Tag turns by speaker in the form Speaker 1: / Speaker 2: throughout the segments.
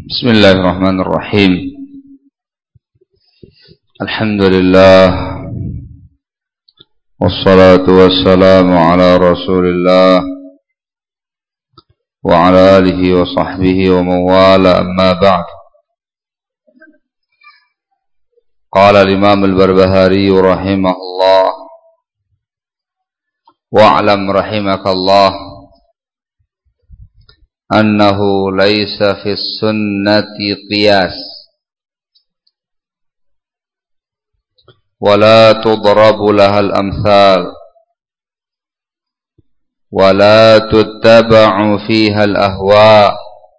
Speaker 1: Bismillahirrahmanirrahim. Alhamdulillah. Wassalatu wassalamu ala Rasulillah wa ala alihi wa sahbihi wa mawala, amma ba'd. Qala al-Imam al-Barbahari rahimahullah wa'lam rahimakallah annahu laysa fi sunnati qiyas wa la tudrabu laha al-amthal wa la tuttaba'u fiha al-ahwa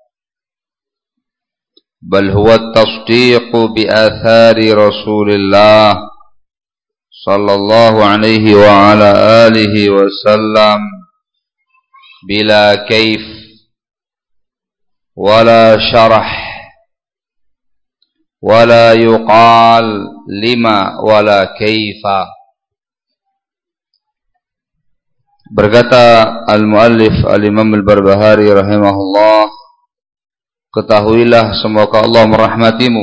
Speaker 1: bal huwa at-tasdiqu bi athari Rasulillah sallallahu alaihi wa ala alihi wa sallam bila kaif wala syarah wala yuqal lima wala kaifa. Berkata al-muallif al-Imam al-Barbahari rahimahullah, ketahuilah semoga Allah merahmatimu,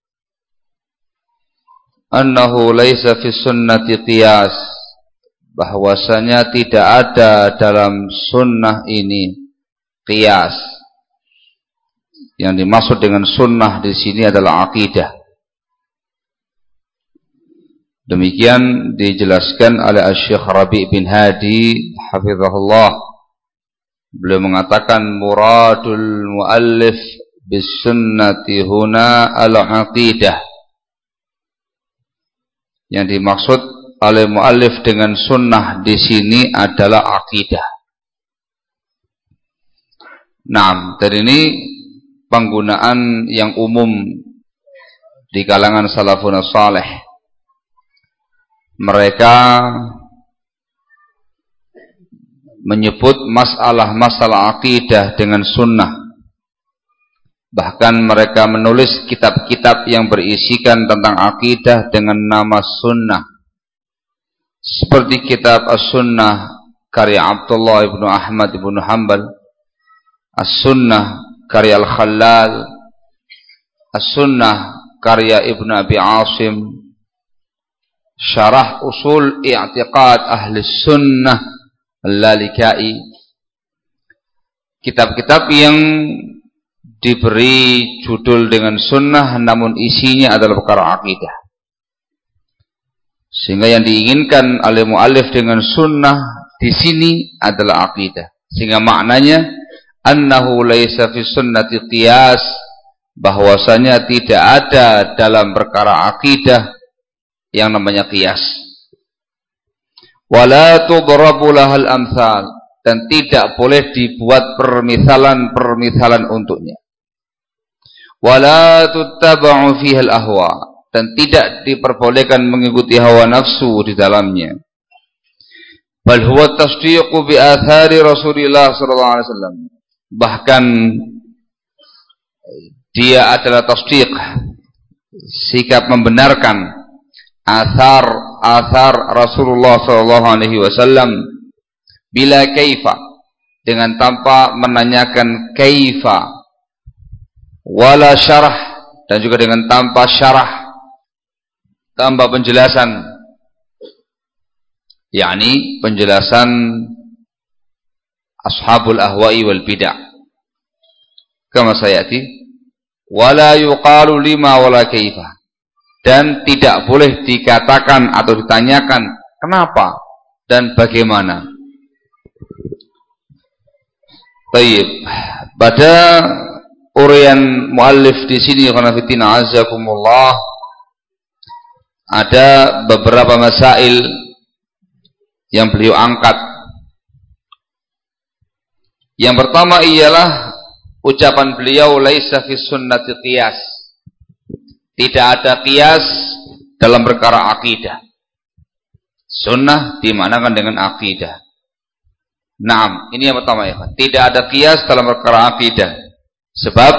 Speaker 1: annahu laisa fi sunnati qiyas, bahwasanya tidak ada dalam sunnah ini qiyas. Yang dimaksud dengan sunnah di sini adalah akidah. Demikian dijelaskan oleh Syekh Rabi' bin Hadi hafizahullah. Beliau mengatakan muradul muallif bis sunnati huna al-aqidah. Yang dimaksud oleh muallif dengan sunnah di sini adalah akidah. Nah, dari ini penggunaan yang umum di kalangan salafun saleh. Mereka menyebut masalah akidah dengan sunnah. Bahkan mereka menulis kitab-kitab yang berisikan tentang akidah dengan nama sunnah. Seperti kitab As-Sunnah karya Abdullah ibnu Ahmad ibnu Hanbal, As-Sunnah karya Al-Khallal, As-Sunnah karya Ibn Abi Asim, Syarah Usul I'tiqad Ahli Sunnah Al-Lalikai. Kitab-kitab yang diberi judul dengan sunnah namun isinya adalah perkara akidah. Sehingga yang diinginkan oleh muallif dengan sunnah di sini adalah akidah. Sehingga maknanya annahu laisa fi sunnati qiyas, bahwasanya tidak ada dalam perkara akidah yang namanya qiyas. Wala tudrabu lahal amthal, dan tidak boleh dibuat permisalan-permisalan untuknya. Wala tuttaba'u fiha al-ahwa, dan tidak diperbolehkan mengikuti hawa nafsu di dalamnya. Bal huwa tasdiqu bi athari Rasulillah sallallahu alaihi wasallam, bahkan dia adalah tasdiq, sikap membenarkan asar Rasulullah sallallahu alaihi wasallam bila kaifa, dengan tanpa menanyakan kaifa, wala syarah, dan juga dengan tanpa syarah, tanpa penjelasan, yakni penjelasan ashabul ahwa'i wal bid'ah. Kama sayati, wala yuqalu lima wala kaifa, dan tidak boleh dikatakan atau ditanyakan kenapa dan bagaimana. Baik, pada uraian muallif di sini khanafitina azakumullah ada beberapa masail yang beliau angkat. Yang pertama ialah ucapan beliau laisa fi sunnati qiyas, tidak ada qiyas dalam perkara akidah. Sunnah dimanakan dengan akidah. Naam, ini yang pertama ya. Tidak ada qiyas dalam perkara akidah. Sebab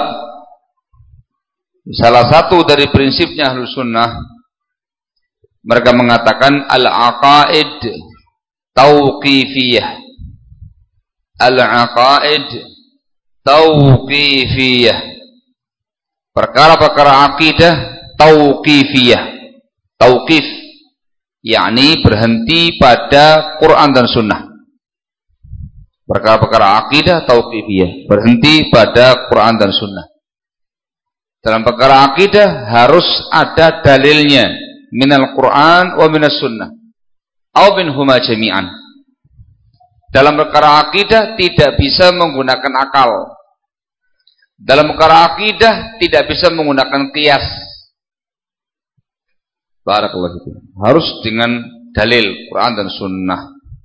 Speaker 1: salah satu dari prinsipnya Ahlus Sunnah, mereka mengatakan al-aqaid tauqifiyah. Al-aqaid tauqifiyah. perkara-perkara akidah tauqifiyah. Tauqif yakni berhenti pada Quran dan Sunnah. Perkara-perkara akidah tauqifiyah, berhenti pada Quran dan Sunnah. Dalam perkara akidah harus ada dalilnya minal Quran wa minas Sunnah atau minhuma jami'an. Dalam perkara akidah tidak bisa menggunakan akal. Dalam perkara akidah tidak bisa menggunakan qiyas. Barakallahu fikum. Harus dengan dalil Quran dan Sunnah.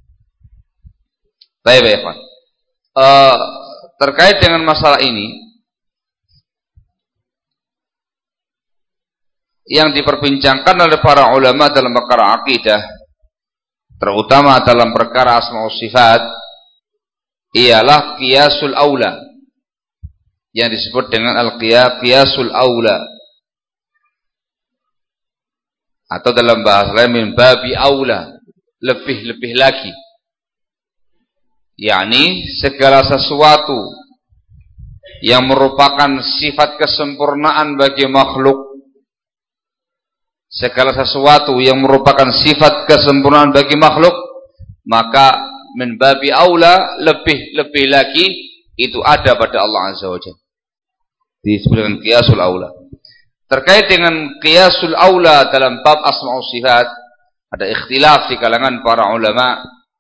Speaker 1: Baik. Terkait dengan masalah ini, yang diperbincangkan oleh para ulama dalam perkara akidah, terutama dalam perkara asma wa sifat, ialah qiyasul aula, yang disebut dengan al-qiyasul aula, atau dalam bahasa lain min babi aula, lebih-lebih lagi, yakni segala sesuatu yang merupakan sifat kesempurnaan bagi makhluk, segala sesuatu yang merupakan sifat kesempurnaan bagi makhluk, maka min babi aula, lebih-lebih lagi itu ada pada Allah Azza wa Jalla. Disebutkan qiyasul aula. Terkait dengan qiyasul aula dalam bab asma wa sifat, ada ikhtilaf di kalangan para ulama.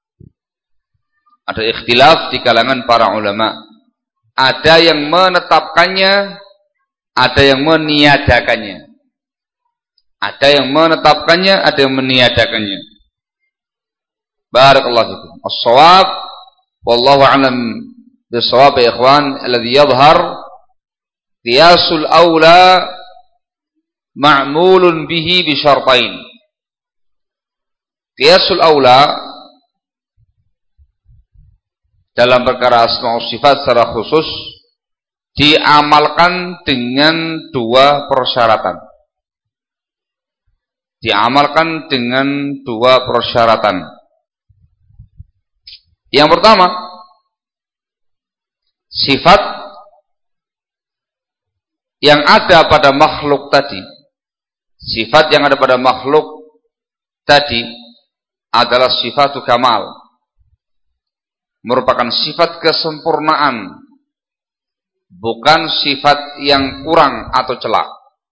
Speaker 1: Ada ikhtilaf di kalangan para ulama. Ada yang menetapkannya, ada yang meniadakannya. Ada yang menetapkannya, ada yang meniadakannya. Barakallahu fikum. As-shawab wallahu a'lam bis-shawab ya ikhwan, alladhi yadhhar qiyasul aula ma'mulun bihi bi syartain. Qiyasul aula dalam perkara asma wa sifat secara khusus diamalkan dengan dua persyaratan. Diamalkan dengan dua persyaratan. Yang pertama, sifat yang ada pada makhluk tadi, sifat yang ada pada makhluk tadi adalah sifatu kamal, merupakan sifat kesempurnaan, bukan sifat yang kurang atau celak.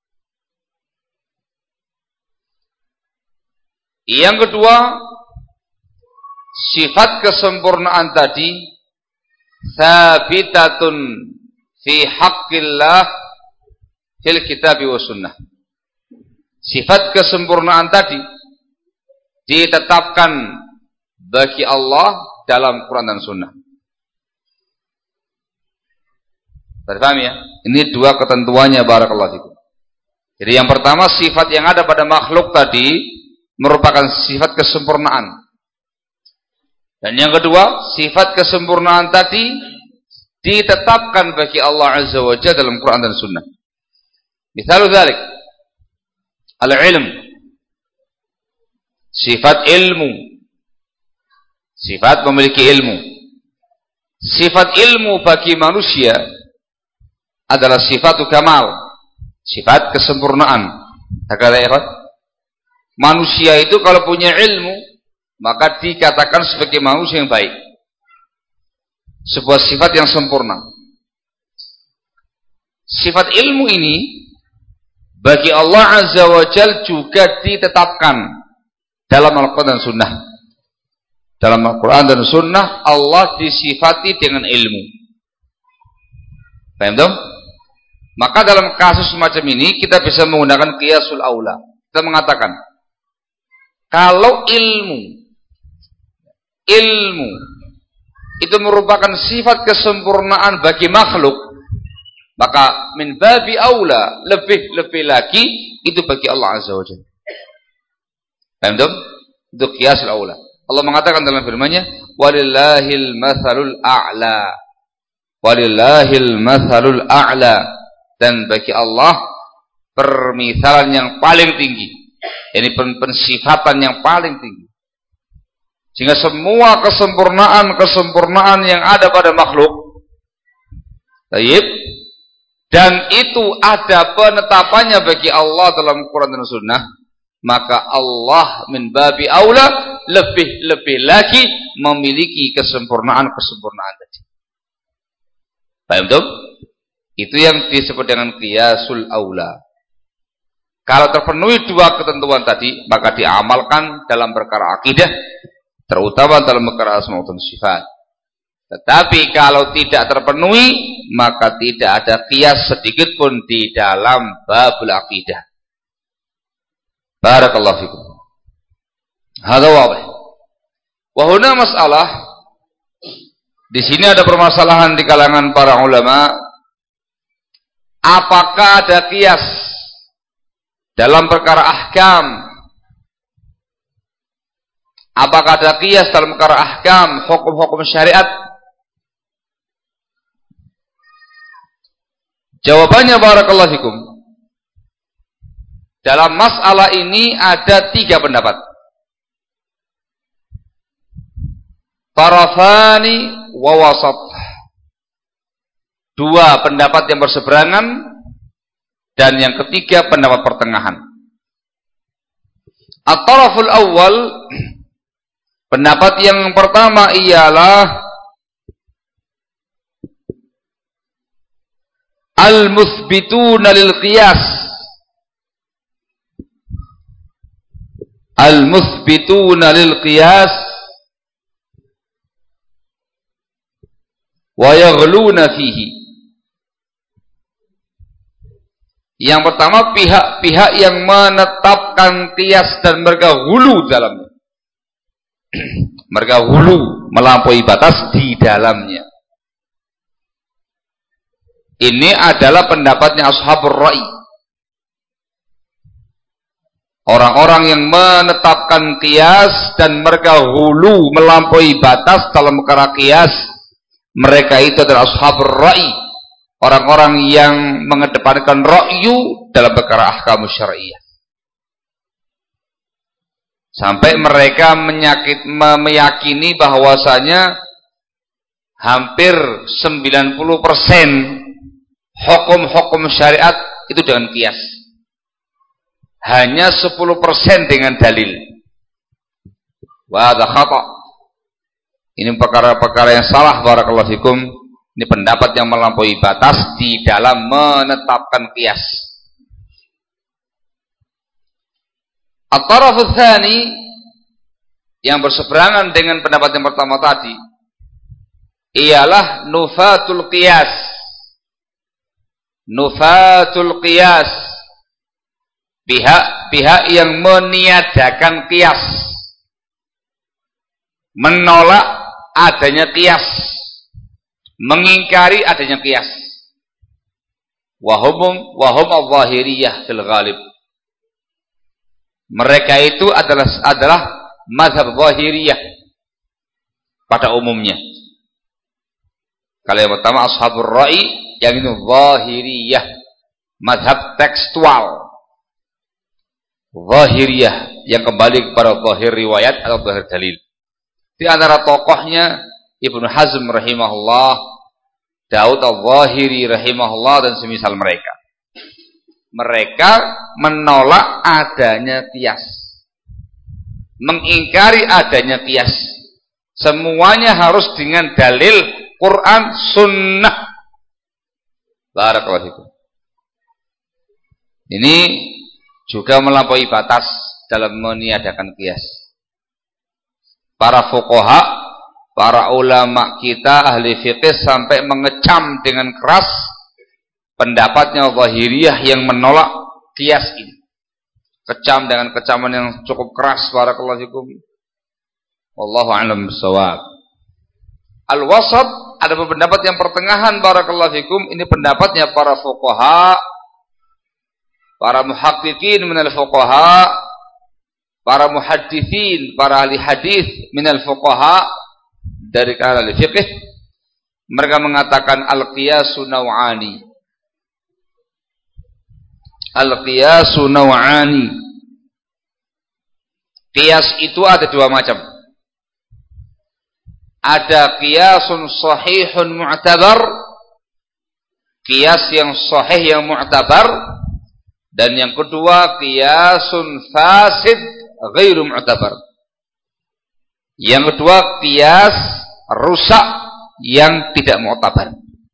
Speaker 1: Yang kedua, sifat kesempurnaan tadi thabitatun fi haqqillah fil kitab wa sunnah. Sifat kesempurnaan tadi ditetapkan bagi Allah dalam Quran dan Sunnah. Terpaham ya? Ini dua ketentuannya barakallahu fikum. Jadi yang pertama, sifat yang ada pada makhluk tadi merupakan sifat kesempurnaan. Dan yang kedua, sifat kesempurnaan tadi ditetapkan bagi Allah Azza wa Jalla dalam Quran dan Sunnah. Misalnya dzalik, al-ilm, sifat ilmu, sifat memiliki ilmu. Sifat ilmu bagi manusia adalah sifatu kamal, sifat kesempurnaan. Kata ikhwan, manusia itu kalau punya ilmu, maka dikatakan sebagai manusia yang baik. Sebuah sifat yang sempurna. Sifat ilmu ini bagi Allah Azza wa Jalla juga ditetapkan dalam Al-Quran dan Sunnah. Dalam Al-Quran dan Sunnah Allah disifati dengan ilmu. Paham dong? Maka dalam kasus semacam ini kita bisa menggunakan qiyasul aula. Kita mengatakan, kalau ilmu itu merupakan sifat kesempurnaan bagi makhluk, maka min babi aula, lebih lagi itu bagi Allah Azza wa Jalla. Paham dong? Itu qiyasul aula. Allah mengatakan dalam firman-Nya, walillahil matsalul a'la. Walillahil matsalul a'la. Dan bagi Allah permisalan yang paling tinggi. Ini pensifatan yang paling tinggi. Sehingga semua kesempurnaan yang ada pada makhluk, tayyib, dan itu ada penetapannya bagi Allah dalam Quran dan Sunnah, maka Allah min babi aula lebih lagi memiliki kesempurnaan tadi. Paham tuh? Itu yang disebut dengan qiyasul aula. Kalau terpenuhi dua ketentuan tadi, maka diamalkan dalam perkara akidah, terutama dalam perkara asma wa sifat. Tetapi kalau tidak terpenuhi, maka tidak ada qiyas sedikit pun di dalam babul akidah. Barakallahu fikum. Hadza wadih. Wa huna masalah, di sini ada permasalahan di kalangan para ulama, apakah ada qiyas dalam perkara ahkam? Apakah ada qiyas dalam perkara ahkam, hukum-hukum syariat? Jawabannya barakallahu fikum, dalam masalah ini ada 3 pendapat. Tarafani wa wasat. 2 pendapat yang berseberangan, dan yang ketiga pendapat pertengahan. At-taraful awal, pendapat yang pertama ialah al-muthbituna lil qiyas. Al-muthbituna lil qiyas wa yaghluna fihi. Yang pertama, pihak-pihak yang menetapkan qiyas dan mereka hulu dalamnya. Mereka hulu, melampaui batas di dalamnya. Ini adalah pendapatnya ashabur ra'i. Orang-orang yang menetapkan qiyas dan mereka hulu, melampaui batas dalam perkara qiyas, mereka itu adalah ashabur ra'i. Orang-orang yang mengedepankan ra'yu dalam perkara ahkam syar'iyyah. Sampai mereka meyakini bahwasanya hampir 90% hukum-hukum syariat itu dengan qiyas. Hanya 10% dengan dalil. Wa hadza khata'. Ini perkara-perkara yang salah, barakallahu fikum. Ini pendapat yang melampaui batas di dalam menetapkan qiyas. At-taraful tsani, yang berseberangan dengan pendapat yang pertama tadi, ialah nufatul qiyas. Nufatul qiyas, pihak-pihak yang meniadakan qiyas, menolak adanya qiyas, mengingkari adanya qiyas. Wahum al-zahiriyah fil ghalib. Mereka itu adalah mazhab zahiriyah pada umumnya. Kalau yang pertama ashabur ra'i, yang itu zahiriyah, mazhab tekstual zahiriyah, yang kembali kepada zahir riwayat atau zahir dalil. Di antara tokohnya Ibnu Hazm rahimahullah, Daud al-Zahiri rahimahullah, dan semisal mereka. Mereka menolak adanya qiyas, mengingkari adanya qiyas. Semuanya harus dengan dalil Quran Sunnah. Barakallahu fikum. Ini juga melampaui batas dalam meniadakan qiyas. Para fuqaha, para ulama kita, ahli fiqih, sampai mengecam dengan keras pendapatnya zahiriyah yang menolak qiyas ini. Kecam dengan kecaman yang cukup keras, barakallahu fikum. Wallahu a'lam bissawab. Al-wasat, ada pendapat yang pertengahan, barakallahu fikum. Ini pendapatnya para fuqaha, para muhaqqiqin minal fuqaha, para muhadditsin, para ahli hadis minal fuqaha, dari kalangan ahli fiqih. Mereka mengatakan al-qiyasu naw'ani. Al-qiyasu naw'ani. Qiyas itu ada 2 macam. Ada qiyasun sahihun mu'tabar, qiyas yang sahih yang mu'tabar, dan yang kedua qiyasun fasid ghairu mu'tabar. Yang kedua qiyas rusak yang tidak mu'tabar.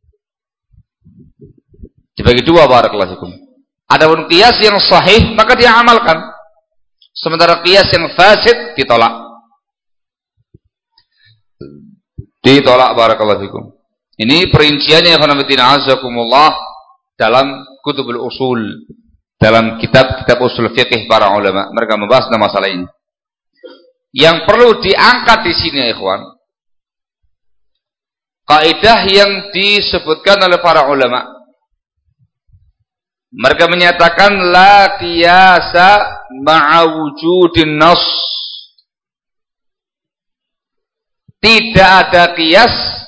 Speaker 1: Dibagi dua barakallahu fikum. Adapun qiyas yang sahih maka dia amalkan. Sementara qiyas yang fasid ditolak. Ditolak barakallahu fikum. Ini perinciannya khonamatina azakumullah dalam kutubul usul, dalam kitab-kitab usul fiqih para ulama. Mereka membahas tentang masalah ini. Yang perlu diangkat di sini ya ikhwan, kaidah yang disebutkan oleh para ulama. Mereka menyatakan la qiyasa ma'a wujudin nas. Tidak ada qiyas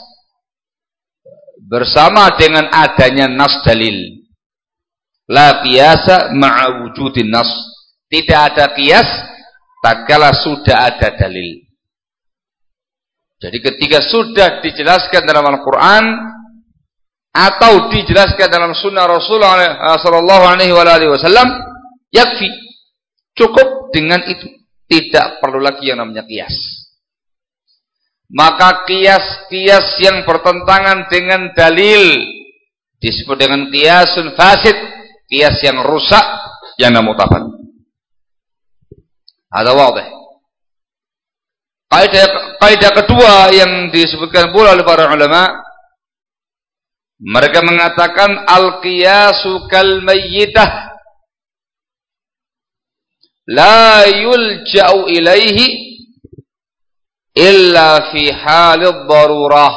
Speaker 1: bersama dengan adanya nas dalil. La qiyasa ma'a wujudin nas. Tidak ada qiyas tatkala sudah ada dalil. Jadi ketika sudah dijelaskan dalam Al-Quran atau dijelaskan dalam sunnah Rasulullah sallallahu alaihi wasallam, yakfi, cukup dengan itu, tidak perlu lagi yang namanya qiyas. Maka qiyas-qiyas yang bertentangan dengan dalil disebut dengan qiyasun fasid, qiyas yang rusak, yang mu'tabar. Ada wadih. Kaidah kedua yang disebutkan pula oleh para ulama, mereka mengatakan al-qiyasu kal mayyitah la yulja'u ilaihi illa fi halid darurah.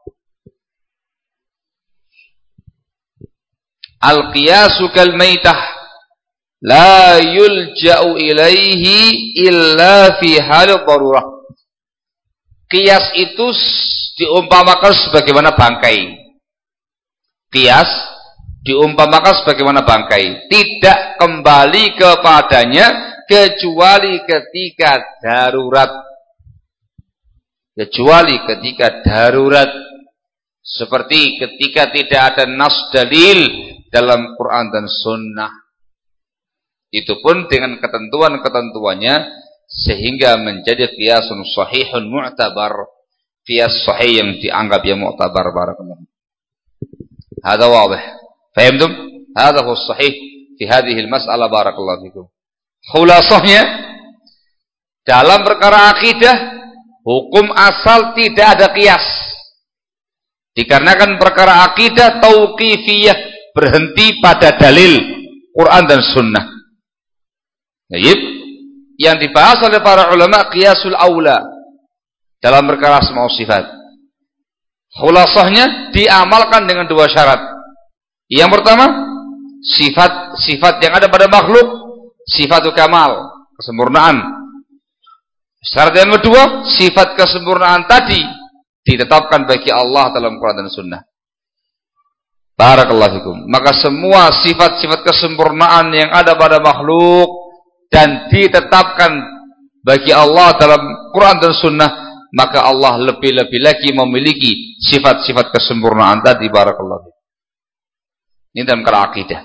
Speaker 1: Al-qiyasu kal mayyitah la yulja'u ilaihi illa fi halid darurah. Qiyas itu diumpamakan sebagaimana bangkai. Qiyas diumpamakan sebagaimana bangkai, tidak kembali kepadanya kecuali ketika darurat. Kecuali ketika darurat, seperti ketika tidak ada nas dalil dalam Quran dan Sunnah. Itu pun dengan ketentuan-ketentuannya sehingga menjadi qiyasun sahihun mu'tabar, qiyas sahih yang dianggap yang mu'tabar. Barakallahu. هذا واضح. فهمتم؟ هذا هو الصحيح في هذه المسألة. بارك الله فيكم. Khulasahnya, dalam perkara akidah, hukum asal tidak ada qiyas. Dikarenakan perkara akidah tauqifiyah, berhenti pada dalil Quran dan Sunnah. Baik. Yang dibahas oleh para ulama qiyasul aula dalam perkara asma wa sifat. Khulasahnya diamalkan dengan dua syarat. Yang pertama, sifat yang ada pada makhluk, sifatul kamal, kesempurnaan. Syarat yang kedua, sifat kesempurnaan tadi ditetapkan bagi Allah dalam Quran dan Sunnah. Barakallahu fikum. Maka semua sifat-sifat kesempurnaan yang ada pada makhluk dan ditetapkan bagi Allah dalam Quran dan Sunnah, maka Allah lebih-lebih lagi memiliki sifat-sifat kesempurnaan tadi. Barakallahu. Ini dalam perkara akidah.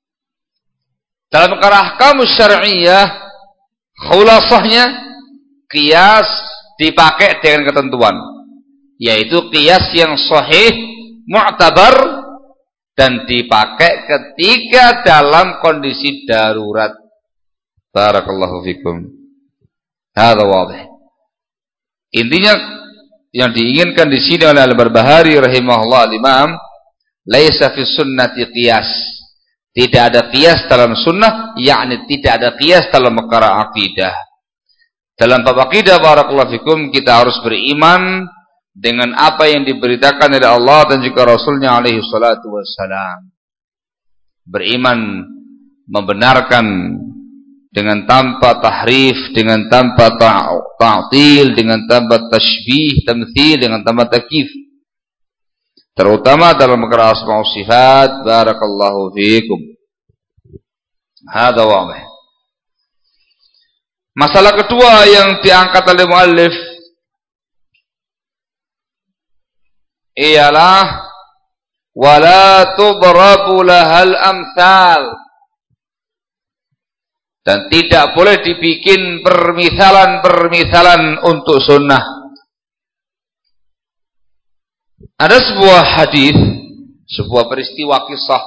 Speaker 1: Dalam perkara ahkam syar'iyyah, khulasahnya qiyas dipakai dengan ketentuan, yaitu qiyas yang sahih mu'tabar dan dipakai ketika dalam kondisi darurat. Barakallahu fikum. Hadza wadih. Intinya yang diinginkan di sini oleh Al-Barbahari rahimahullah al-Imam, laisa fi sunnati qiyas. Tidak ada qiyas dalam sunnah, yakni tidak ada qiyas dalam perkara akidah. Dalam bab akidah barakallahu fikum, kita harus beriman dengan apa yang diberitakan oleh Allah dan juga Rasulnya alaihi salatu wassalam. Beriman, membenarkan dengan tanpa tahrif, dengan tanpa ta'til, dengan tanpa tashbih, tamthil, dengan tanpa takyif. Terutama dalam perkara asma wa sifat. Barakallahu fiikum. Hadza wadih. Masalah kedua yang diangkat oleh muallif ialah wala tudrabu lahal amthal, dan tidak boleh dibikin permisalan-permisalan untuk sunnah. Ada sebuah hadis, sebuah peristiwa kisah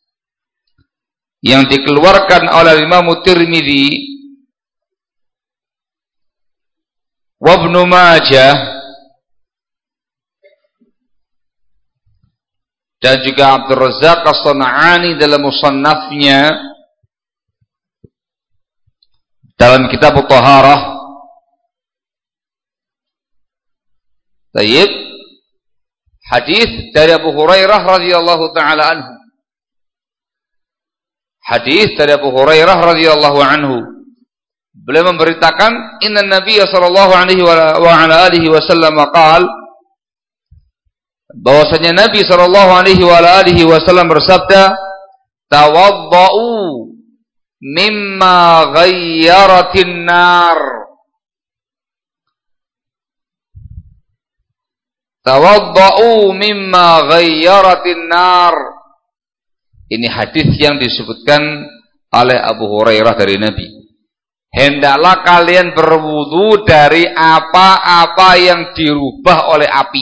Speaker 1: yang dikeluarkan oleh Imam Tirmidzi wa Ibnu Majah dan juga Abdul Razzaq As-San'ani dalam musannafnya dalam kitab Thaharah. Baik, hadis dari Abu Hurairah radhiyallahu taala anhu. Hadis dari Abu Hurairah radhiyallahu anhu. Beliau memberitakan, inna Nabiy sallallahu alaihi wa ala alihi wasallam qaal, bahwasanya Nabi sallallahu alaihi wa ala alihi wasallam bersabda, tawaddau mimma ghayyaratin nar. Tawaddau mimma ghayyaratin nar. Ini hadis yang disebutkan oleh Abu Hurairah dari Nabi. Hendaklah kalian berwudu dari apa-apa yang dirubah oleh api.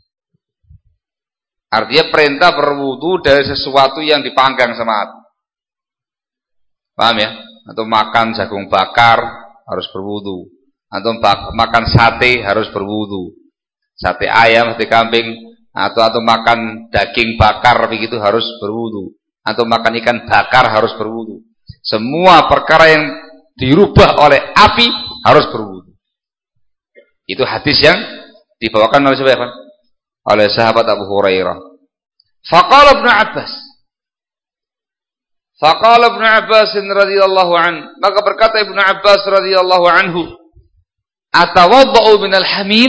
Speaker 1: Artinya perintah berwudu dari sesuatu yang dipanggang sama api. Paham ya? Atau makan jagung bakar harus berwudu. Atau makan sate harus berwudu. Sate ayam, sate kambing, atau makan daging bakar begitu harus berwudu. Atau makan ikan bakar harus berwudu. Semua perkara yang dirubah oleh api harus berwudu. Itu hadis yang dibawakan oleh siapa? Oleh sahabat Abu Hurairah. Faqala Ibnu Abbas. Faqala Ibnu Abbas radhiyallahu anhu. Maka berkata Ibnu Abbas radhiyallahu anhu, atawaddau minal hamim?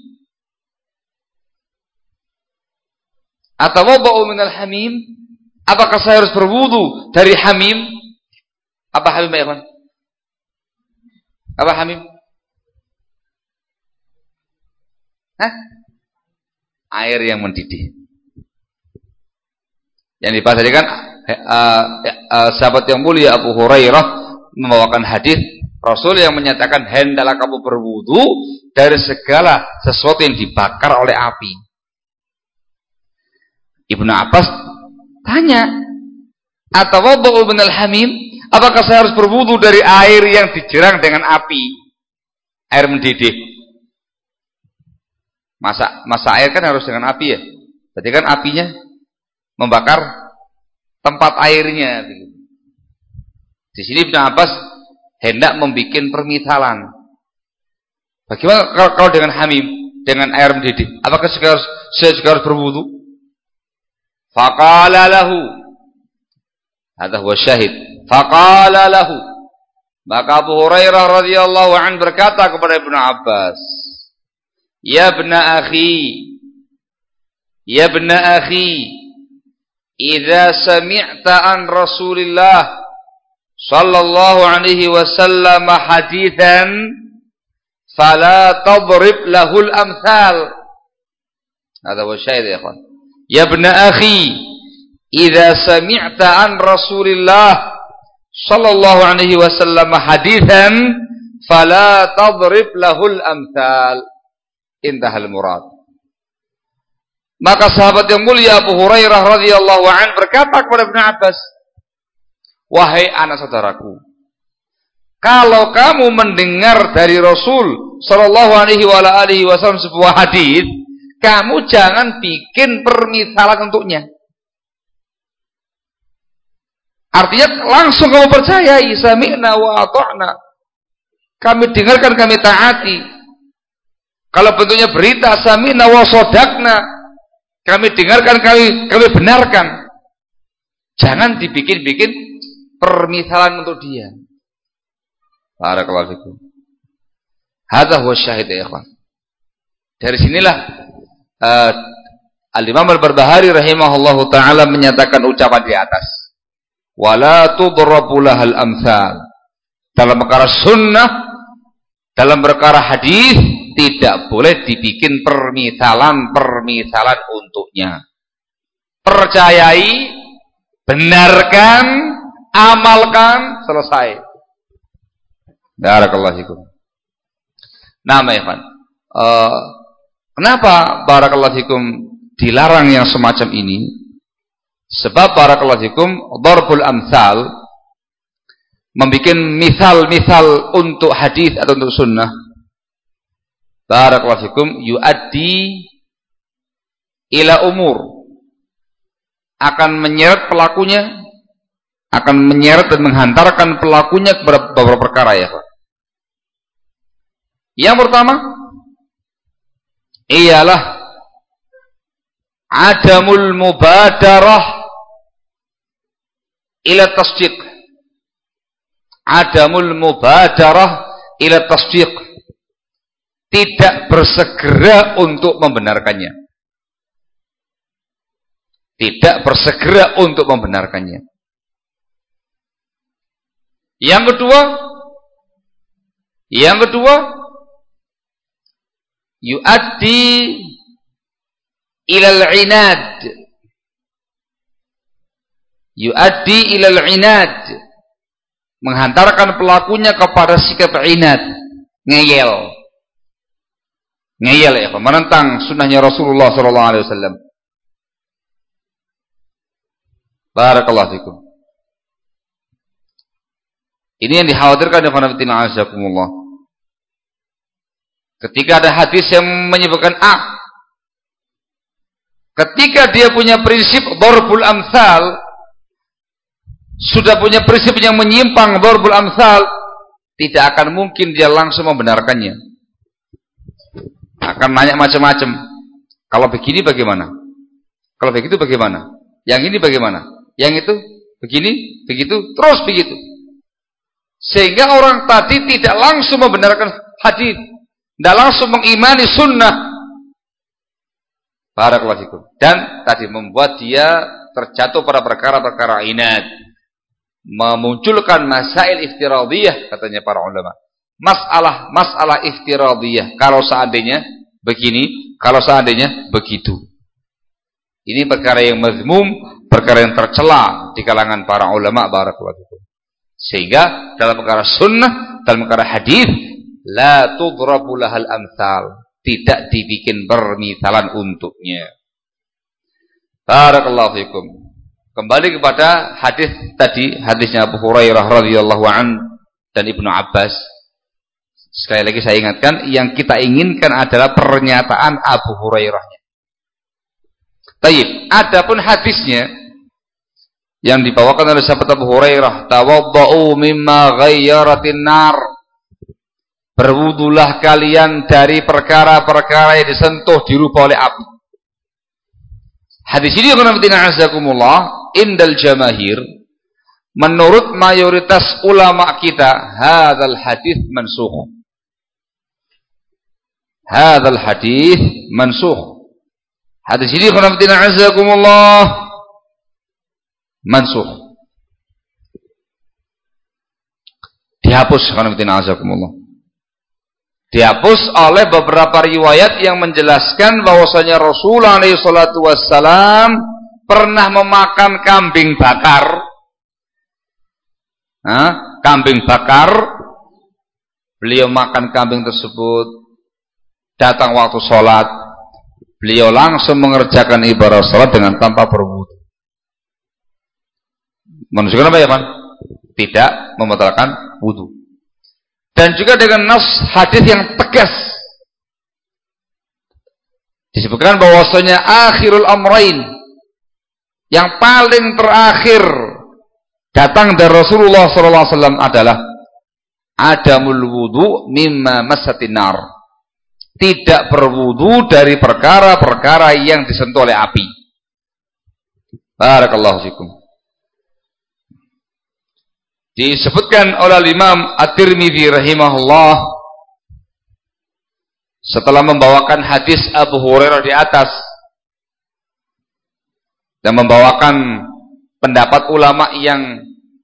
Speaker 1: Atawaddau minal hamim? Apakah saya harus berwudu dari hamim? Apa hamim ya, Pak? Apa hamim? Hah? Air yang mendidih. Yang dibahas tadi kan sahabat yang mulia Abu Hurairah membawakan hadis Rasul yang menyatakan, hendaklah kamu berwudu dari segala sesuatu yang dibakar oleh api. Ibnu Abbas tanya, atawaddau minal hamim? Apakah saya harus berwudu dari air yang dijerang dengan api? Air mendidih. Masa air kan harus dengan api ya. Berarti kan apinya membakar tempat airnya. Di sini Ibnu Abbas hendak membuat permisalan. Bagaimana kalau dengan hamim, dengan air mendidih? Apakah saya juga harus berwudu? Faqala lahu, hadza huwa syahid. Faqala lahu, maka Abu Hurairah radhiyallahu anhu berkata kepada Ibnu Abbas, ya ibna akhi, idza sami'ta an Rasulillah sallallahu alaihi wasallam hadithan fala tadrib lahul amthal. Hadza huwa syahid ya ikhwan. Ya ibna akhi, idza sami'ta an Rasulillah sallallahu alaihi wasallam hadithan fala tadrib lahul amthal. Intahal murad. Maka sahabat yang mulia Abu Hurairah radhiyallahu an berkata kepada Ibnu Abbas, wahai anak saudaraku, kalau kamu mendengar dari Rasul sallallahu alaihi wasallam sebuah hadis, kamu jangan bikin permisalan untuknya. Artinya langsung kamu percayai, sami'na wa ata'na. Kami dengarkan, kami taati. Kalau bentuknya berita, sami'na wa sadaqna. Kami dengarkan, kami benarkan. Jangan dibikin-bikin permisalan untuk dia. Barakallahu fikum. Hadza huwa syahid ya ikhwan. Dari sinilah Al-Imam Al-Barbahari rahimahullahu taala menyatakan ucapan di atas. Wala tudrabu lahal amthal. Dalam perkara sunnah, dalam perkara hadis tidak boleh dibikin permisalan untuknya. percayai, benarkan, amalkan, selesai. Barakallahu fikum. Nah, Ikhwan, kenapa barakallahu fikum dilarang yang semacam ini? Sebab barakallahu fikum darbul amsal, membikin misal-misal untuk hadis atau untuk sunnah, barakallahu fikum yuaddi ila umur, akan menyeret pelakunya, akan menyeret dan menghantarkan pelakunya kepada beberapa perkara, ya Pak. Yang pertama ialah adamul mubadarah ila tasdiq. Adamul mubadarah ila tasdiq, tidak bersegera untuk membenarkannya. Tidak bersegera untuk membenarkannya. Yang kedua yuaddi ilal inad. Yuaddi ilal inad, menghantarkan pelakunya kepada sikap inad, ngeyel ya, menentang sunnahnya Rasulullah sallallahu alaihi wasallam. Barakallahu fikum. Ini yang dikhawatirkan oleh Nabi azakumullah. Ketika ada hadis yang menyebutkan A, ketika dia punya prinsip darbul amsal, sudah punya prinsip yang menyimpang darbul amsal, tidak akan mungkin dia langsung membenarkannya. Akan nanya macam-macam. Kalau begini bagaimana? Kalau begitu bagaimana? Yang ini bagaimana? Yang itu begini, begitu, terus begitu. Sehingga orang tadi tidak langsung membenarkan hadis, tidak langsung mengimani sunnah. Barakallahu fikum. Dan tadi membuat dia terjatuh pada perkara-perkara inad, memunculkan masail iftiradiyah, katanya para ulama. Masalah iftiradiyah, kalau seandainya begini, kalau seandainya begitu. Ini perkara yang mazmum, perkara yang tercela di kalangan para ulama, barakallahu fikum. Sehingga dalam perkara sunnah, dalam perkara hadis, la tudrabu lahal amsal, tidak dibikin permisalan untuknya. Barakallahu fikum. Kembali kepada hadis tadi, hadisnya Abu Hurairah radhiyallahu an dan Ibnu Abbas. Sekali lagi saya ingatkan, yang kita inginkan adalah pernyataan Abu Hurairahnya. Baik, adapun hadisnya yang dibawakan oleh sahabat Abu Hurairah, tawaddau mimma ghayyaratin nar, berwudulah kalian dari perkara-perkara yang disentuh, dirubah oleh api. Hadis ini azakumullah indal jamahir, menurut mayoritas ulama kita, hadzal hadis mansukh. Hadzal hadis mansukh. Hadis ini azakumullah mansukh, dihapus, dihapus oleh beberapa riwayat yang menjelaskan bahwasanya Rasulullah alaihi salatu wassalam pernah memakan kambing bakar. Kambing bakar, beliau makan kambing tersebut, datang waktu sholat, beliau langsung mengerjakan ibadah sholat dengan tanpa berwudu. Menunjukkan apa ya, Pak? Tidak membatalkan wudu. Dan juga dengan nas hadis yang tegas, disebutkan bahwasanya akhirul amrain, yang paling terakhir datang dari Rasulullah SAW adalah adamul wudu mimma massatin nar, tidak berwudu dari perkara-perkara yang disentuh oleh api. Barakallahu fikum. Disebutkan oleh Imam At-Tirmidzi rahimahullah, setelah membawakan hadis Abu Hurairah di atas dan membawakan pendapat ulama yang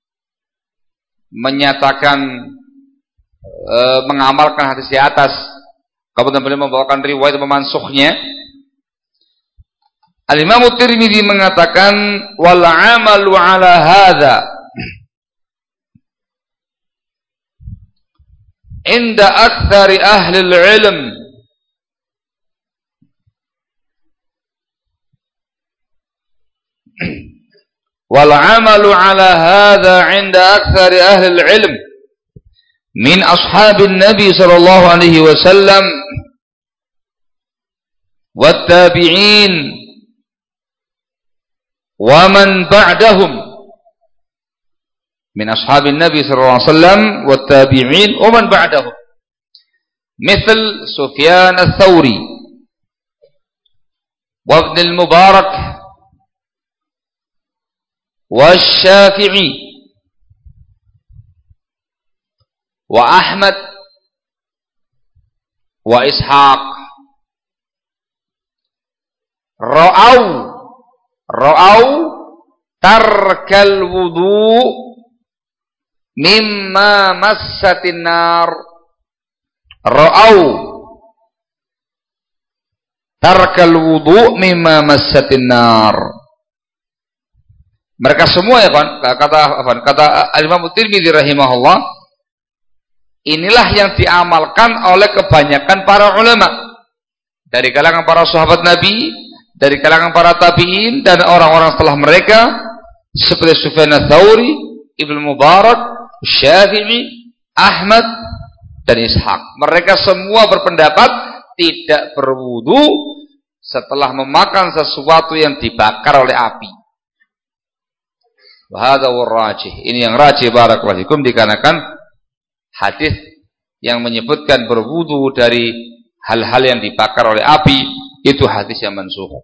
Speaker 1: menyatakan mengamalkan hadis di atas, kemudian beliau membawakan riwayat memansukhnya, Al-Imam Tirmidzi mengatakan wal 'amalu 'ala hadza inda aktsari ahli al-'ilm wal 'amalu 'ala hadza inda aktsari ahli al-'ilm min ashabin nabi sallallahu alaihi wasallam wat tabi'in wa man ba'dahum min ashabin nabi sallallahu alaihi wasallam wat tabi'in wa man ba'dahum misal Sufyan ats-Tsauri wa Ibn al-Mubarak wa Syafi'i wa Ahmad wa Ishaq ra'au tarkal wudu mimma massatin nar. Ra'au tarkal wudu mimma massatin nar. Mereka semua ya kan, kata Imam Tirmidzi rahimahullah, inilah yang diamalkan oleh kebanyakan para ulama dari kalangan para sahabat Nabi, dari kalangan para tabi'in dan orang-orang setelah mereka seperti Sufyan ats-Tsauri, Ibnu Mubarak, Syafi'i, Ahmad dan Ishaq. Mereka semua berpendapat tidak berwudu setelah memakan sesuatu yang dibakar oleh api. Wa hadza war-rajih. Ini yang rajih barakallahu fikum dikarenakan hadis yang menyebutkan berwudu dari hal-hal yang dibakar oleh api itu hadis yang mansukh.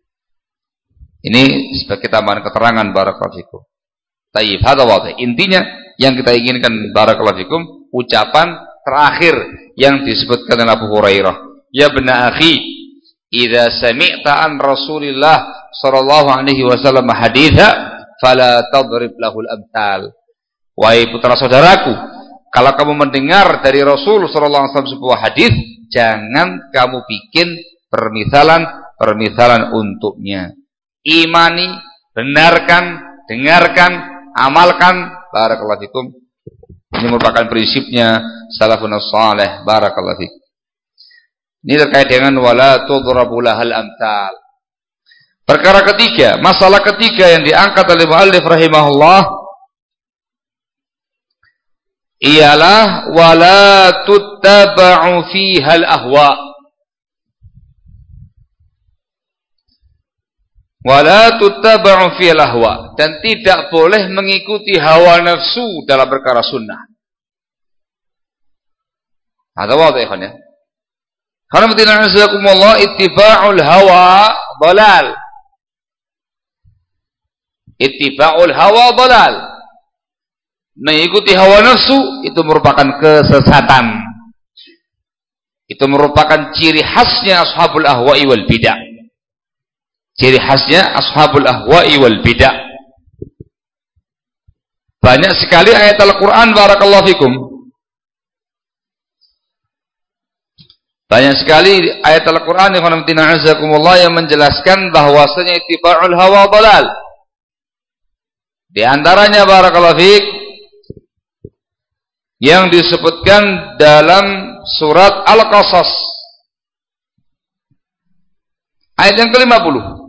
Speaker 1: Ini sebagai tambahan keterangan barakallahu fikum. Tayyib, hadza wadih. Intinya yang kita inginkan barakallahu fikum ucapan terakhir yang disebutkan oleh Abu Hurairah. Ya bna akhi, idza sami'ta an Rasulillah sallallahu alaihi wasallam haditha fala tadrib lahul amthal. Wahai putra saudaraku, kalau kamu mendengar dari Rasul sallallahu alaihi wasallam sebuah hadis, jangan kamu bikin permisalan untuknya. Imani, benarkan, dengarkan, amalkan. Barakallahu fikum. Ini merupakan prinsipnya salafun salih. Barakallahu fikum. Ini terkait dengan wala tudrabu lahal amthal. Perkara ketiga, masalah ketiga yang diangkat oleh muallif rahimahullah ialah wala tuttaba'u fihal ahwa. Wala tuttaba'u fil ahwa, dan tidak boleh mengikuti hawa nafsu dalam perkara sunnah. Ada wadah ikhwan ya. Karena betina nazakumullah ittiba'ul hawa dhalal. Ittiba'ul hawa dhalal. Mengikuti hawa nafsu itu merupakan kesesatan. Itu merupakan ciri khasnya ashabul ahwa'i wal bidah. Ciri khasnya ashabul ahwa'i wal bidah. Banyak sekali ayat Al-Quran barakallahu fikum. Banyak sekali ayat Al-Quran yang menjelaskan bahwasanya ittiba'ul hawa dhalal. Di antaranya barakallahu fik yang disebutkan dalam surat Al-Qasas ayat yang ke-50.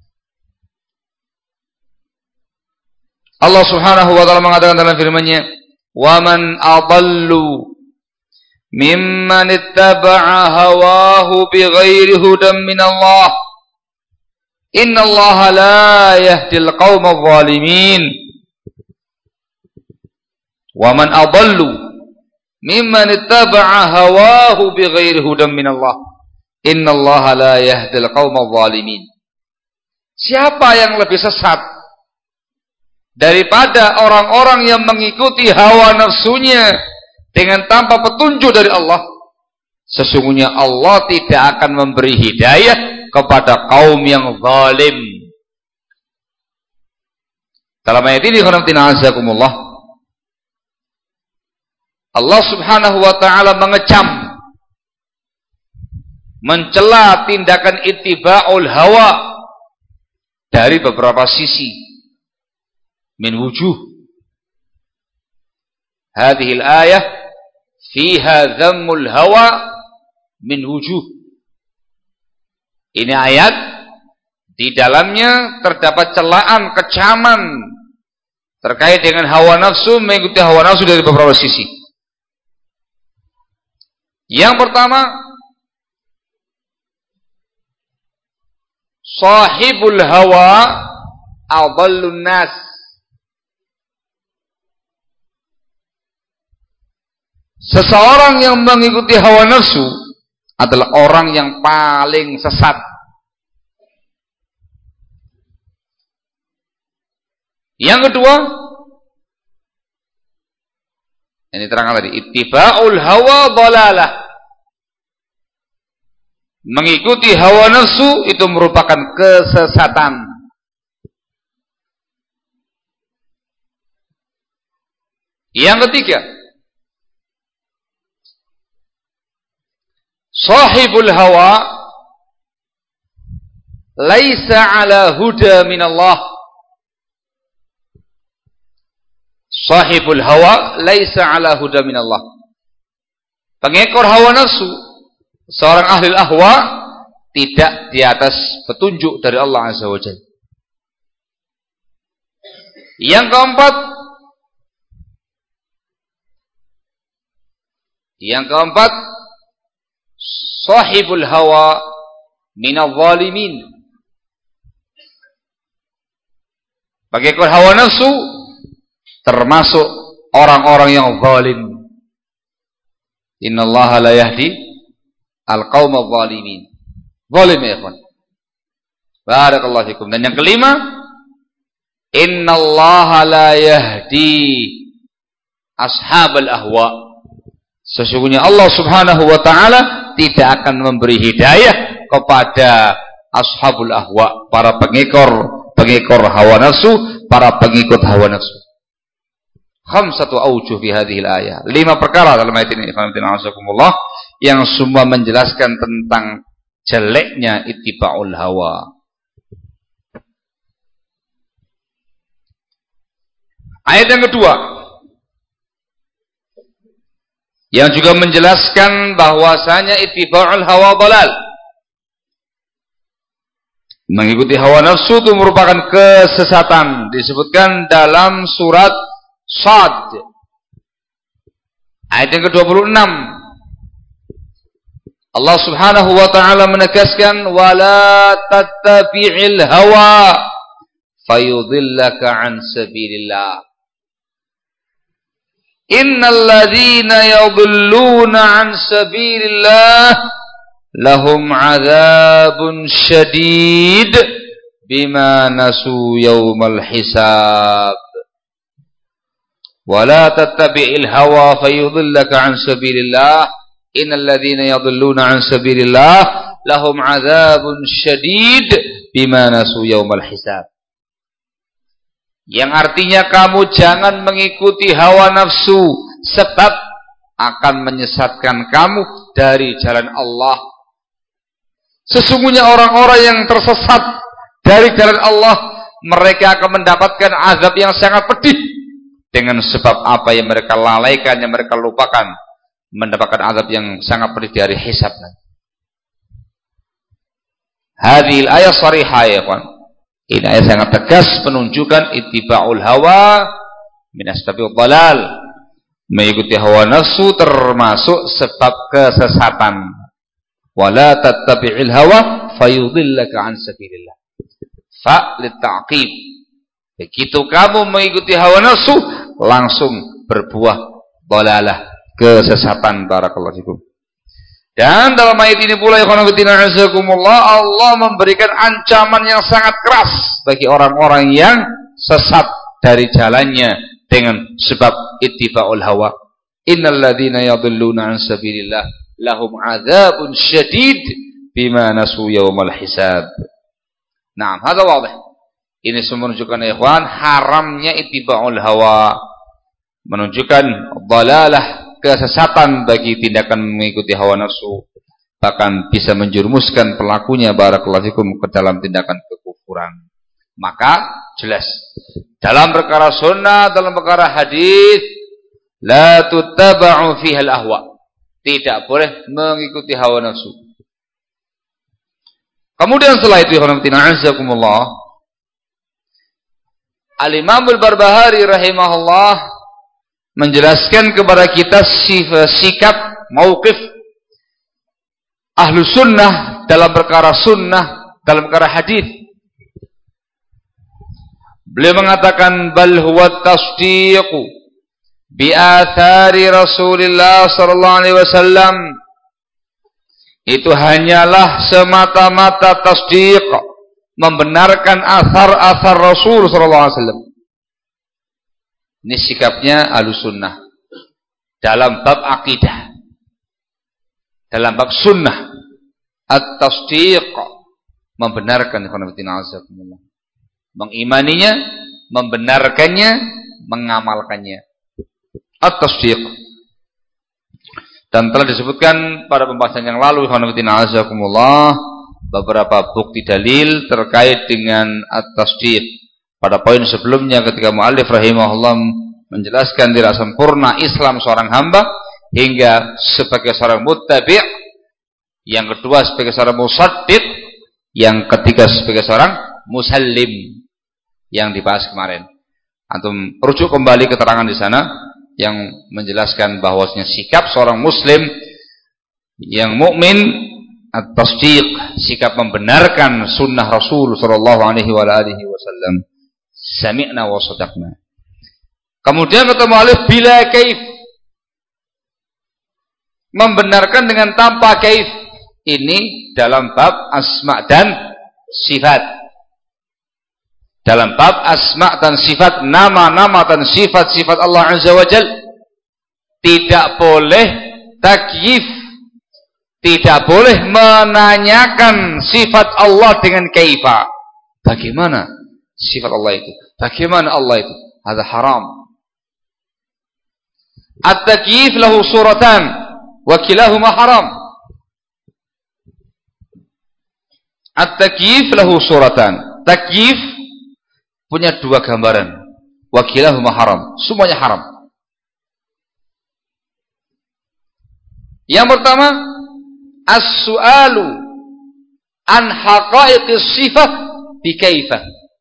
Speaker 1: Allah Subhanahu wa taala mengatakan dalam firman-Nya, "Wa man adallu mimman ittaba'a hawahu bighairi hudan min Allah. Innallaha la yahdil qaumadh dhalimin." Wa man adallu mimman ittaba'a hawahu bighairi hudan min Allah. Innallaha la yahdil qaumadh dhalimin. Siapa yang lebih sesat daripada orang-orang yang mengikuti hawa nafsunya dengan tanpa petunjuk dari Allah? Sesungguhnya Allah tidak akan memberi hidayah kepada kaum yang zalim. Dalam ayat ini Allah Subhanahu wa taala mengecam, mencela tindakan ittiba'ul hawa, dari beberapa sisi. Min wujuh. Hadhil ayah fiha dhammul hawa min wujuh. Ini ayat di dalamnya terdapat celaan, kecaman terkait dengan hawa nafsu, mengikuti hawa nafsu dari beberapa sisi. Yang pertama, sahibul hawa adallun nas. Seseorang yang mengikuti hawa nafsu adalah orang yang paling sesat. Yang kedua, ini terangkan tadi, ittiba'ul hawa dhalalah. Mengikuti hawa nafsu itu merupakan kesesatan. Yang ketiga, sahibul hawa laisa ala huda minallah. Sahibul hawa laisa ala huda minallah. Pengekor hawa nafsu, seorang ahli ahwa, tidak di atas petunjuk dari Allah Azza wa Jalla. Yang keempat, sahibul hawa minal zalimin. Pengekor hawa nafsu termasuk orang-orang yang zalim. Innallaha la yahdi al-qaumaz zalimin. Zalim ya ikhwan. Barakallahu fikum. Dan yang kelima, innallaha la yahdi ashabal ahwa. Sesungguhnya Allah Subhanahu wa taala tidak akan memberi hidayah kepada ashabul ahwa, para pengekor hawa nafsu, para pengikut hawa nafsu. Khamsatu awjuh fi hadhil ayah. 5 perkara dalam ayat ini, yang semua menjelaskan tentang jeleknya ittiba'ul hawa. Ayat yang kedua, yang juga menjelaskan bahwasanya ittiba'ul hawa dhalal. Mengikuti hawa nafsu itu merupakan kesesatan. Disebutkan dalam surat Shad ayat yang ke-26. Allah Subhanahu wa taala menegaskan, wala tattabi'il hawa fayudhillaka an sabilillah. Innal ladzina yadhulluna an sabilillah lahum 'adzabun syadid bima nasu yaumal hisab. ولا تتبع الهوى فيضلك عن سبيل الله إن الذين يضلون عن سبيل الله لهم عذاب شديد بما نسوا يوم الحساب. Yang artinya kamu jangan mengikuti hawa nafsu, sebab akan menyesatkan kamu dari jalan Allah. Sesungguhnya orang-orang yang tersesat dari jalan Allah, mereka akan mendapatkan azab yang sangat pedih dengan sebab apa yang mereka lalaikan, yang mereka lupakan, mendapatkan azab yang sangat pedih di hari hisab. Hadhil ayat sharihah ya kawan. Ini ayat sangat tegas menunjukkan ittiba'ul hawa min asbabil dhalal. Mengikuti hawa nafsu termasuk sebab kesesatan. Wala tattabi'il hawa fayudhillaka an sabilillah. Fa litta'qib. Begitu kamu mengikuti hawa nafsu, langsung berbuah dhalalah, kesesatan. Barakallahu fikum. Dan dalam ayat ini pula Allah memberikan ancaman yang sangat keras bagi orang-orang yang sesat dari jalannya dengan sebab ittiba'ul hawa. Innal ladzina yadhulluna an sabilillah lahum 'adzabun syadid bima nasu yaumal hisab. Naam, hadza wadih. Ini semua menunjukkan ikhwan haramnya ittiba'ul hawa, menunjukkan dhalalah, kesesatan bagi tindakan mengikuti hawa nafsu, bahkan bisa menjerumuskan pelakunya barakallahu fikum ke dalam tindakan kekufuran. Maka jelas dalam perkara sunnah, dalam perkara hadis, la tuttaba'u fiha al-ahwa. Tidak boleh mengikuti hawa nafsu. Kemudian setelah itu, Al-Imam Al-Barbahari rahimahullah menjelaskan kepada kita sikap mauqif ahlu sunnah dalam perkara sunnah, dalam perkara hadis. Beliau mengatakan bal huwa tasdiqu bi athari Rasulillah sallallahu alaihi wasallam. Itu hanyalah semata-mata tasdiq, membenarkan athar-athar Rasul sallallahu alaihi wasallam. Ini sikapnya Ahlussunnah dalam bab akidah. Dalam bab sunnah, at-tasdiq, membenarkan, mengimaninya, membenarkannya, mengamalkannya. At-tasdiq. Dan telah disebutkan pada pembahasan yang lalu, beberapa bukti dalil terkait dengan at-tasdiq. Pada poin sebelumnya ketika mu'allif rahimahullah menjelaskan tidak sempurna Islam seorang hamba hingga sebagai seorang muttabi', yang kedua sebagai seorang musaddiq, yang ketiga sebagai seorang musallim, yang dibahas kemarin. Antum rujuk kembali keterangan di sana yang menjelaskan bahwasanya sikap seorang muslim yang mukmin at-tasdiq, sikap membenarkan sunnah Rasul sallallahu alaihi wasallam. Sami'na wa sadaqna. Kemudian kata mu'allif bila kaif, membenarkan dengan tanpa kaif. Ini dalam bab asma dan sifat. Dalam bab asma dan sifat, nama-nama dan sifat-sifat Allah Azza wa Jal, tidak boleh takyif, tidak boleh menanyakan sifat Allah dengan kaifa. Bagaimana sifat Allah itu? Bagaimana Allah itu? Ada haram. At-takyif lahu suratan wa kilahuma haram. At-takyif lahu suratan. Takyif punya dua gambaran. Wa kilahuma haram. Semuanya haram. Yang pertama, as-su'alu an haqa'iqis sifah bi kaifah.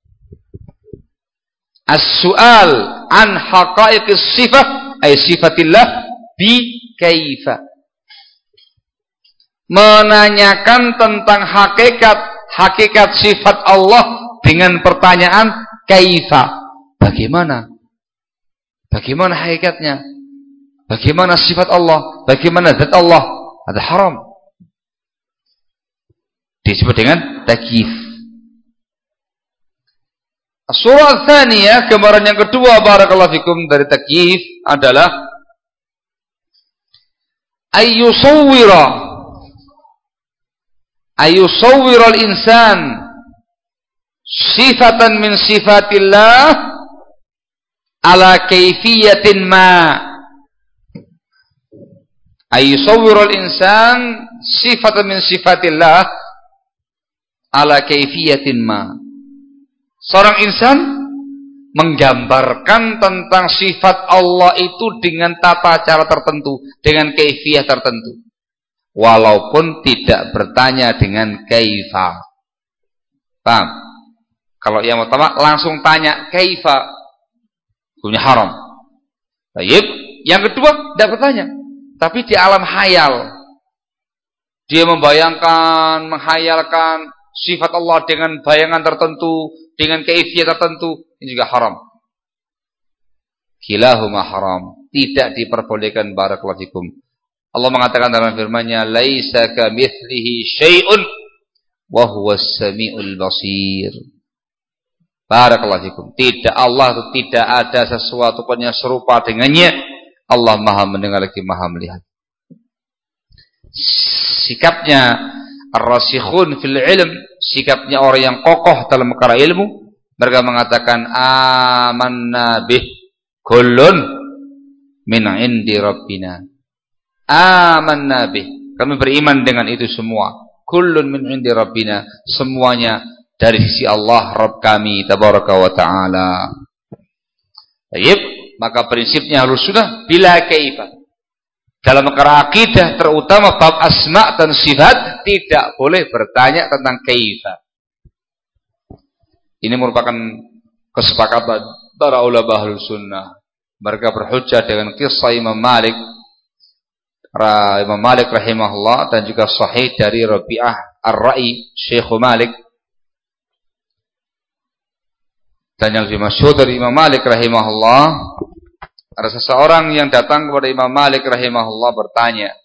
Speaker 1: As-su'al an haqa'iqis sifah ay sifatillah bi kaifah. Menanyakan tentang hakikat sifat Allah dengan pertanyaan kaifa. Bagaimana? Bagaimana hakikatnya? Bagaimana sifat Allah? Bagaimana zat Allah? Ada haram. Disebut dengan takyif. Surah tsaniyah, gambaran yang kedua barakallahu fikum dari takyif adalah ayyusawwira al-insan sifatan min sifatillah ala kaifiyatin ma. Ayyusawwira al-insan sifatan min sifatillah ala kaifiyatin ma. Seorang insan menggambarkan tentang sifat Allah itu dengan tata cara tertentu, dengan kaifiyah tertentu, walaupun tidak bertanya dengan kaifa. Paham? Kalau yang pertama langsung tanya kaifa, hukumnya haram. Baik. Yang kedua tidak bertanya, tapi di alam hayal dia membayangkan, menghayalkan sifat Allah dengan bayangan tertentu, dengan kaifiyah tertentu, ini juga haram. Kilahuma haram, tidak diperbolehkan barakallahu fikum. Allah mengatakan dalam firman-Nya, "Laisa kamitslihi syai'un wa huwas samiul basir." Barakallahu fikum. Allah itu tidak ada sesuatu pun yang serupa dengannya. Allah Maha mendengar lagi Maha melihat. Sikapnya ar-rasikhun fil ilm, sikapnya orang yang kokoh dalam perkara ilmu, mereka mengatakan amanna bih kullun min indi rabbina. Amanna bih, kami beriman dengan itu semua. Kullun min indi rabbina, semuanya dari sisi Allah Rabb kami tabaraka wa ta'ala. Baik, maka prinsipnya Ahlussunnah bila kaifah. Dalam perkara akidah terutama bab asma dan sifat tidak boleh bertanya tentang kaifah. Ini merupakan kesepakatan para ulama Ahlussunnah. Mereka berhujjah dengan kisah Imam Malik rahimahullah dan juga sahih dari Rabi'ah Ar-Ra'i Syekh Malik. Dan yang lebih masyhur dari Imam Malik rahimahullah, ada seseorang yang datang kepada Imam Malik rahimahullah bertanya.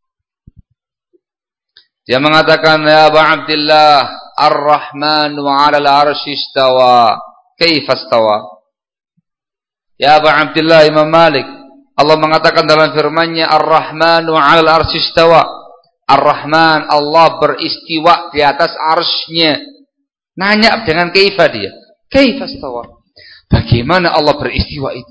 Speaker 1: Dia mengatakan, "Ya Abu Abdillah, Ar-Rahmanu 'alal 'arsy istawa. Kaifa istawa?" Ya Abu Abdillah Imam Malik, Allah mengatakan dalam firman-Nya, Ar-Rahmanu 'alal 'arsy istawa. Ar-Rahman, Allah beristiwa di atas arsy-Nya. Nanya dengan kaifa dia. Kaifa istawa? Bagaimana Allah beristiwa itu?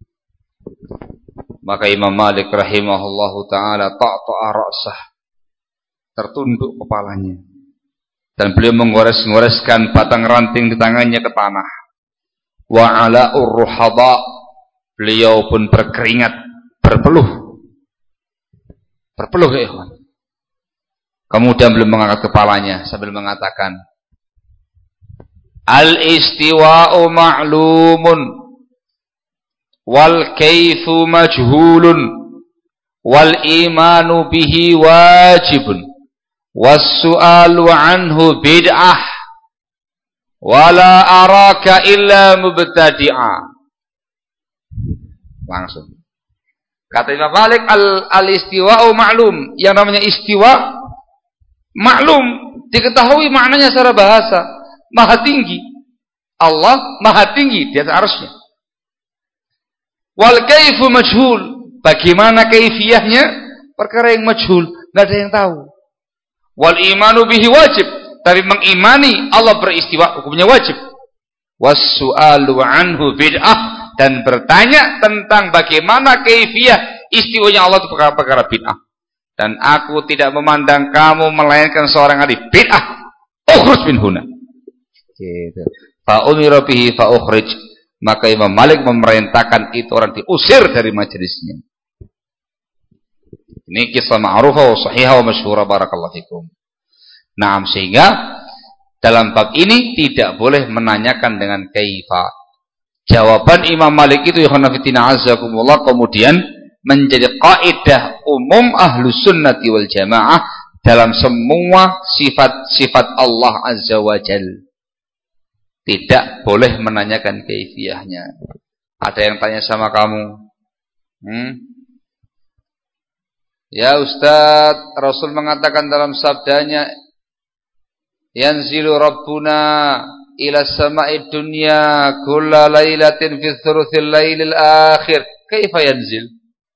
Speaker 1: Maka Imam Malik rahimahullahu taala ta'ta'a ra'sah, tertunduk kepalanya, dan beliau menggores-goreskan batang ranting di tangannya ke tanah. Wa 'ala'ur ruhadha, beliau pun berkeringat, berpeluh ya ikhwan. Kemudian beliau mengangkat kepalanya sambil mengatakan, al-istiwa'u ma'lumun wal kaifu majhulun wal imanu bihi wajibun was su'alu anhu bid'ah wala araka illa mubtadi'a. Langsung kata Imam Malik, al-istiwa'u ma'lum, yang namanya istiwa maklum, diketahui maknanya secara bahasa, maha tinggi. Allah maha tinggi di atas arsy-Nya. Wal kaifu majhul, bagaimana kaifiyahnya perkara yang majhul, enggak ada yang tahu. Wal imanu bihi wajib, tapi mengimani Allah beristiwa hukumnya wajib. Was su'alu anhu bid'ah, dan bertanya tentang bagaimana kaifiyah istiwanya Allah itu perkara bid'ah. Dan aku tidak memandang kamu melainkan seorang ahli bid'ah. Ukhruj min huna. Gitu. Fa umira bihi fa ukhrij. Maka Imam Malik memerintahkan itu orang diusir dari majelisnya. Ini kisah ma'rufah wa sahihah wa masyhurah, barakallahu fikum. Naam, sehingga dalam bab ini tidak boleh menanyakan dengan kaifa. Jawaban Imam Malik itu ya khanafitina azzakumullah kemudian menjadi kaidah umum Ahlus Sunnati wal Jamaah dalam semua sifat-sifat Allah Azza wa Jalla. Tidak boleh menanyakan kaifiyahnya. Ada yang tanya sama kamu, ya Ustaz, Rasul mengatakan dalam sabdanya, yanzilu Rabbuna ila sama'id dunya kulla lailatin fi thuluthil lailil akhir. Kaifa yanzil?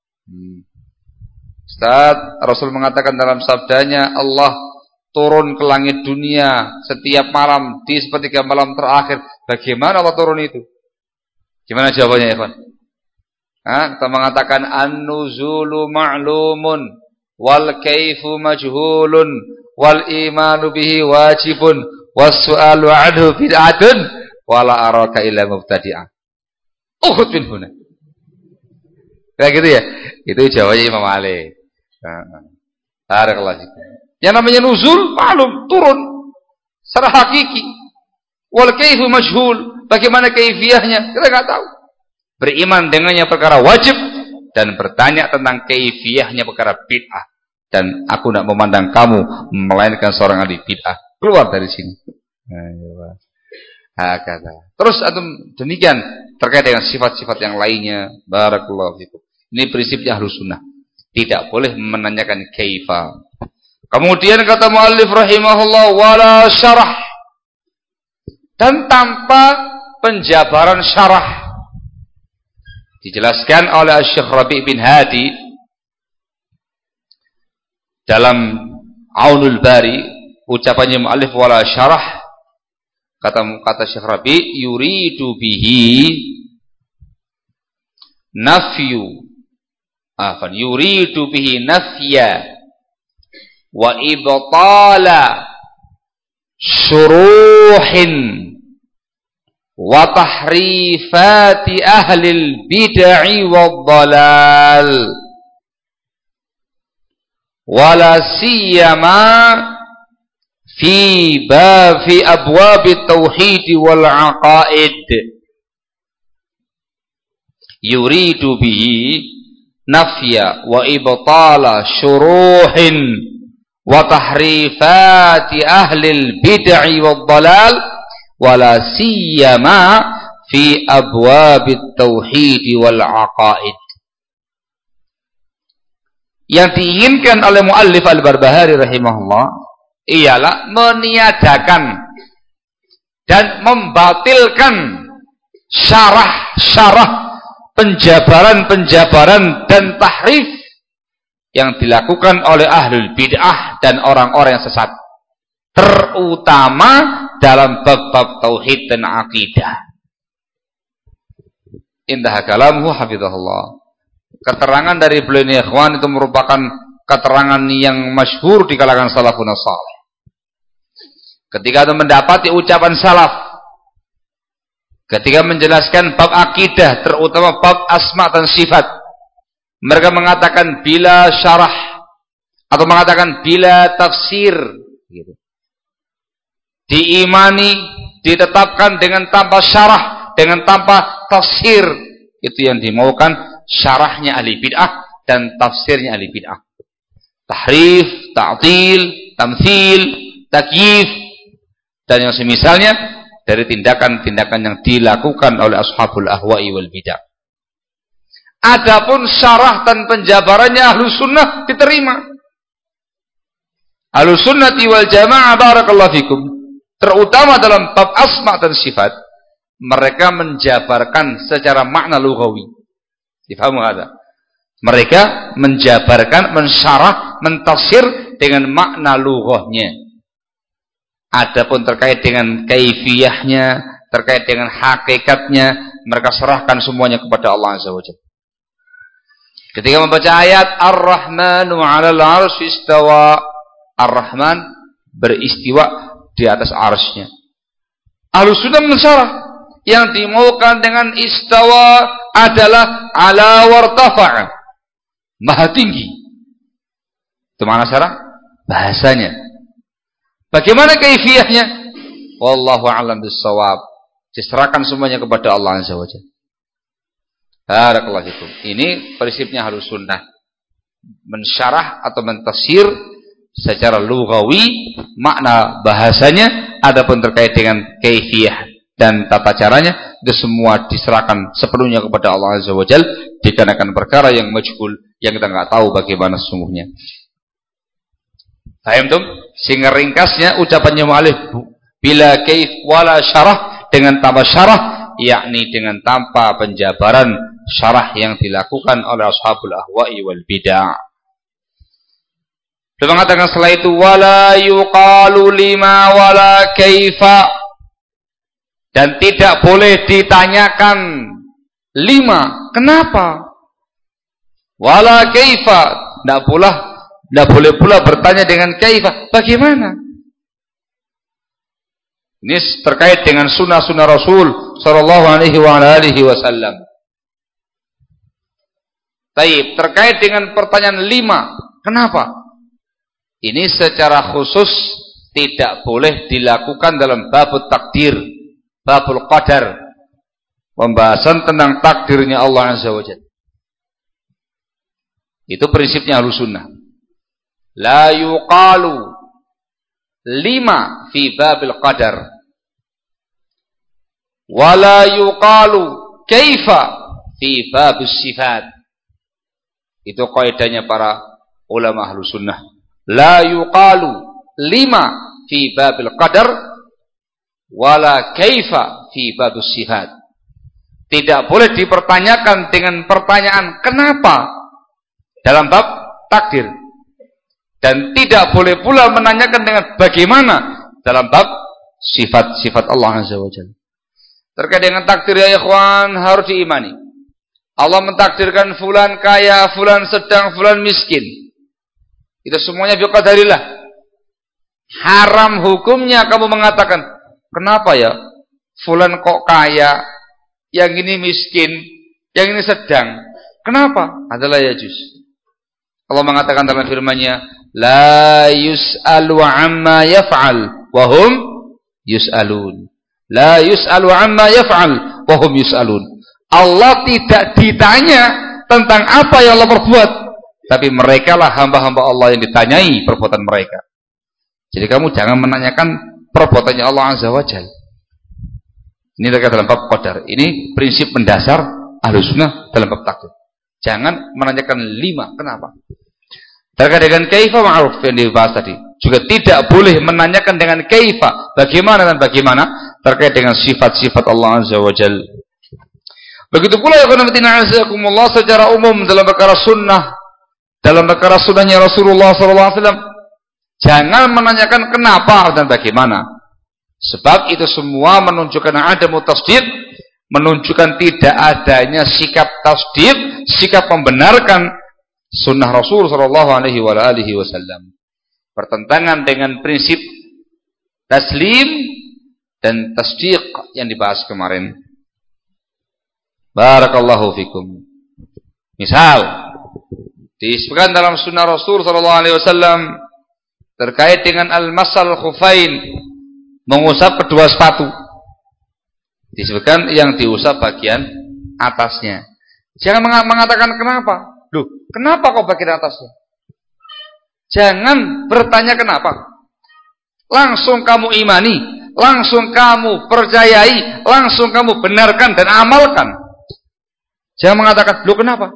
Speaker 1: Ustaz, Rasul mengatakan dalam sabdanya, Allah turun ke langit dunia setiap malam di sepertiga malam terakhir. Bagaimana Allah turun itu? Gimana jawabannya, ikhwan? Kita mengatakan an-nuzulu ma'lumun wal kaifu majhulun wal imanu bihi wajibun was su'alu anhu bid'atun wala araka illa mubtadi'ah. Ukhud min huna. Kayak gitu ya. Itu jawabannya Imam Malik. Barakallahu fikum. Yang namanya nuzul maklum, turun secara hakiki. Wal kaifu majhul, bagaimana kaifiyahnya kita enggak tahu. Beriman dengannya perkara wajib dan bertanya tentang kaifiyahnya perkara bid'ah. Dan aku tidak memandang kamu melainkan seorang ahli bid'ah. Keluar dari sini. Terus demikian terkait dengan sifat-sifat yang lainnya. Barakallahu fikum. Ini prinsipnya Ahlus Sunnah. Tidak boleh menanyakan kaifa. Kemudian kata muallif rahimahullah, wala syarah, dan tanpa penjabaran syarah. Dijelaskan oleh Syekh Rabi' bin Hadi dalam Aunul Bari, ucapannya muallif wala syarah, kata Syekh Rabi', yuridu bihi nafya wa ibtala syuruhin wa tahrifati ahlil bid'ah wad dhalal wala siyama fi abwab at-tauhid wal aqaid yuridu bihi nafya wa ibtala syuruhin wa tahrifati ahlil bid'ah wad dhalal wala siyama fi abwabit tauhid wal aqaid. Yang diinginkan oleh muallif Al-Barbahari rahimahullah ialah meniadakan dan membatalkan syarah-syarah, penjabaran-penjabaran dan tahrif yang dilakukan oleh ahlul bid'ah dan orang-orang yang sesat, terutama dalam bab-bab tauhid dan akidah. Indah kalamuhu hafizahullah. Keterangan dari beliau ini ikhwan itu merupakan keterangan yang masyhur di kalangan salafun salih. Ketika itu mendapati ucapan salaf ketika menjelaskan bab akidah, terutama bab asma dan sifat, mereka mengatakan bila syarah atau mengatakan bila tafsir gitu. Diimani, ditetapkan dengan tanpa syarah, dengan tanpa tafsir. Itu yang dimaukan syarahnya ahli bid'ah dan tafsirnya ahli bid'ah. Tahrif, ta'til, tamthil, takyif dan yang semisalnya dari tindakan-tindakan yang dilakukan oleh ashabul ahwa'i wal bid'ah. Adapun syarah dan penjabarannya ahlus sunnah diterima. Ahlus sunnati wal jamaah barakallahu fikum, terutama dalam bab asma dan sifat, mereka menjabarkan secara makna lughawi. Difahami ada? Mereka menjabarkan, mensyarah, mentafsir dengan makna lughahnya. Adapun terkait dengan kaifiyahnya, terkait dengan hakikatnya, mereka serahkan semuanya kepada Allah Azza wa Jalla. Ketika membaca ayat Ar-Rahmanu 'alal 'arsy istawa, Ar-Rahman beristiwa di atas arsy-Nya. Ahlus sunnah mensyarah yang dimaukan dengan istawa adalah ala wartafa'a, maha tinggi. Itu mana syarah? Bahasanya. Bagaimana kaifiyahnya? Wallahu a'lam bissawab. Diserahkan semuanya kepada Allah Azza wa Jalla. Barakallahu fikum. Ini prinsipnya Ahlus sunnah. Mensyarah atau mentafsir secara lughawi makna bahasanya, adapun terkait dengan kaifiyah dan tata caranya itu semua diserahkan sepenuhnya kepada Allah Azza wa Jalla, dikarenakan perkara yang majhul, yang kita enggak tahu bagaimana sesungguhnya. Paham tuh? Sehingga ringkasnya ucapannya mu'alif bila kaif wala syarah, dengan tanpa syarah, yakni dengan tanpa penjabaran syarah yang dilakukan oleh ashabul ahwa'i wal bid'ah. Dia mengatakan setelah itu wala yuqalu lima wala kaifa, dan tidak boleh ditanyakan lima, kenapa? Wala kaifa, tidak boleh pula bertanya dengan kaifa, bagaimana? Ini terkait dengan sunnah-sunnah Rasul sallallahu alaihi wasallam. Baik, terkait dengan pertanyaan lima, kenapa? Ini secara khusus tidak boleh dilakukan dalam babul takdir, babul qadar, pembahasan tentang takdirnya Allah Azza wa Jalla. Itu prinsipnya Ahlus sunnah. La yuqalu lima fi babil qadar, wa la yuqalu kaifa fi babis sifat. Itu kaidahnya para ulama Ahlus sunnah. La yuqalu lima fi babil qadar wala kaifa fi babus sifat. Tidak boleh dipertanyakan dengan pertanyaan kenapa dalam bab takdir, dan tidak boleh pula menanyakan dengan bagaimana dalam bab sifat-sifat Allah Azza wa Jalla. Terkait dengan takdir ya ikhwan, harus diimani. Allah mentakdirkan fulan kaya, fulan sedang, fulan miskin. Itu semuanya biqadarillah. Haram hukumnya kamu mengatakan, kenapa ya fulan kok kaya, yang ini miskin, yang ini sedang. Kenapa? Adalah yajuz. Allah mengatakan dalam firman-Nya, la yus'alu amma yaf'al wa hum yus'alun. La yus'alu amma yaf'al wa hum yus'alun. Allah tidak ditanya tentang apa yang Allah perbuat, tapi mereka lah hamba-hamba Allah yang ditanyai perbuatan mereka. Jadi kamu jangan menanyakan perbuatannya Allah Azza wa Jalla. Ini terkait dalam bab qadar. Ini prinsip mendasar Ahlussunnah dalam bab takdir. Jangan menanyakan 5. Kenapa? Terkait dengan kaifa ma'ruf yang dibahas tadi. Juga tidak boleh menanyakan dengan kaifa. Bagaimana dan bagaimana terkait dengan sifat-sifat Allah Azza wa Jalla. Begitu pula ya Allah secara umum dalam perkara sunnah, dalam perkara sunnahnya Rasulullah SAW. Jangan menanyakan kenapa dan bagaimana. Sebab itu semua menunjukkan adamu tasdid, menunjukkan tidak adanya sikap tasdid, sikap membenarkan sunnah Rasul SAW. Bertentangan dengan prinsip taslim dan tasdiq yang dibahas kemarin. Barakallahu fikum. Misal disebutkan dalam sunnah Rasul SAW terkait dengan al-masal khufain, mengusap kedua sepatu. Disebutkan yang diusap bagian atasnya. Jangan mengatakan kenapa. Loh, kenapa kok bagian atasnya? Jangan bertanya kenapa. Langsung kamu imani, langsung kamu percayai, langsung kamu benarkan dan amalkan. Jangan mengatakan, loh kenapa?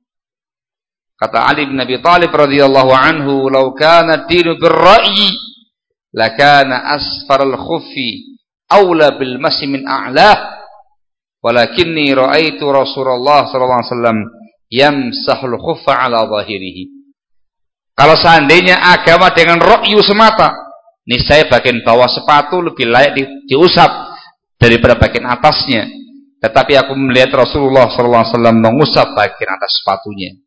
Speaker 1: Kata Ali bin Abi Thalib radhiyallahu anhu, "Law kana ad-dinu bir-ra'yi, lakana asfaral khuffi aula bil masi min a'lah, walakinni ra'aitu Rasulullah sallallahu alaihi wasallam yamsahul khuffa ala zahirihi." Kalau seandainya agama dengan ra'yu semata, niscaya bagian bawah sepatu lebih layak diusap daripada bagian atasnya. Tetapi aku melihat Rasulullah sallallahu alaihi wasallam mengusap bagian atas sepatunya.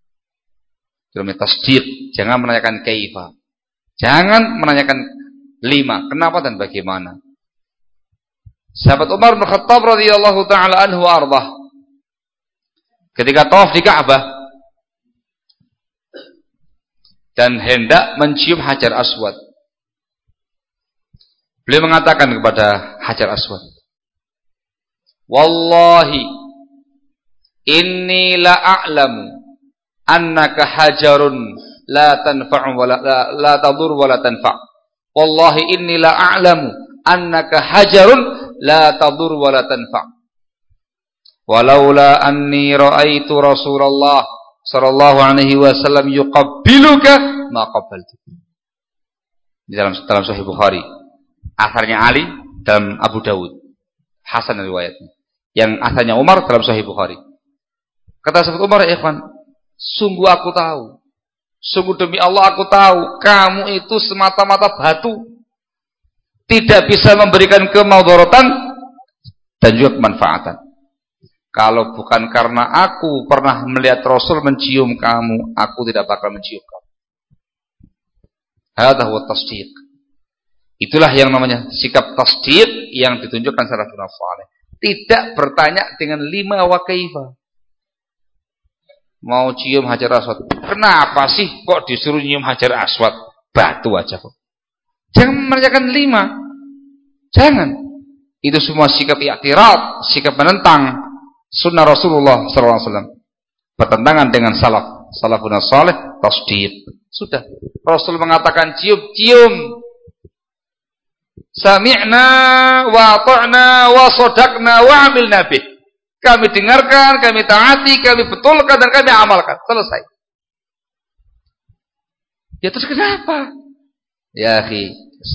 Speaker 1: Tasdid, jangan menanyakan kaifa. Jangan menanyakan 5, kenapa dan bagaimana. Sahabat Umar bin Khattab radhiyallahu taala anhu ardah, ketika tawaf di Ka'bah dan hendak mencium Hajar Aswad, beliau mengatakan kepada Hajar Aswad, "Wallahi inni la a'lamu annaka hajarun la tanfa'u wa la tadur wa la tanfa'. Wallahi inni la a'lamu annaka hajarun la tadur wa la tanfa'. Walaula anni ra'aitu Rasulullah sallallahu alaihi wasallam yuqabbiluka ma qabbaltu." Di dalam Sahih Bukhari. Asarnya Ali dalam Abu Dawud. Hasan riwayatnya. Yang asarnya Umar dalam Sahih Bukhari. Kata sahabat Umar, ya ikhwan, sungguh aku tahu, sungguh demi Allah aku tahu, kamu itu semata-mata batu, tidak bisa memberikan kemadaratan dan juga kemanfaatan. Kalau bukan karena aku pernah melihat Rasul mencium kamu, aku tidak bakal mencium kamu. Hadza huwa tasdiq. Itulah yang namanya sikap tasdiq yang ditunjukkan salafun saleh. Tidak bertanya dengan 5 wa kaifa. Mau cium Hajar Aswad, kenapa sih kok disuruh nyium Hajar Aswad? Batu aja kok. Jangan menanyakan 5. Jangan. Itu semua sikap i'tirad, sikap menentang sunnah Rasulullah SAW. Bertentangan dengan salafun saleh, tasdid. Sudah. Rasul mengatakan cium. Sami'na wa ta'na wa sadaqna wa amilna bih. Kami dengarkan, kami taati, kami betulkan, dan kami amalkan. Selesai. Ya terus kenapa? Ya akhi,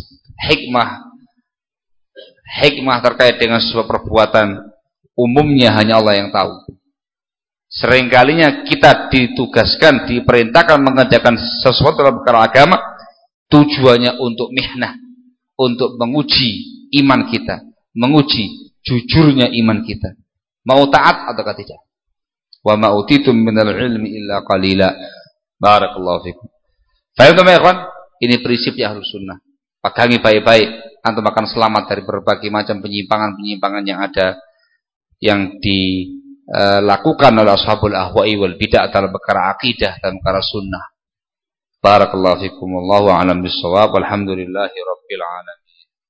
Speaker 1: hikmah terkait dengan sebuah perbuatan umumnya hanya Allah yang tahu. Seringkalinya kita ditugaskan, diperintahkan mengerjakan sesuatu dalam perkara agama, tujuannya untuk mihnah, untuk menguji iman kita, menguji jujurnya iman kita. Mau taat atau tidak? Wa ma utitum minal ilmi illa qalila. Barakallahu fikum. Faham ya ikhwan? Ini prinsipnya Ahlus Sunnah. Pegangi baik-baik, antum akan selamat dari berbagai macam penyimpangan-penyimpangan yang ada, yang dilakukan oleh ashabul ahwa'i wal bid'ah dalam perkara akidah dan perkara sunnah. Barakallahu fikum, wallahu a'lam bissawab, walhamdulillahi rabbil alamin.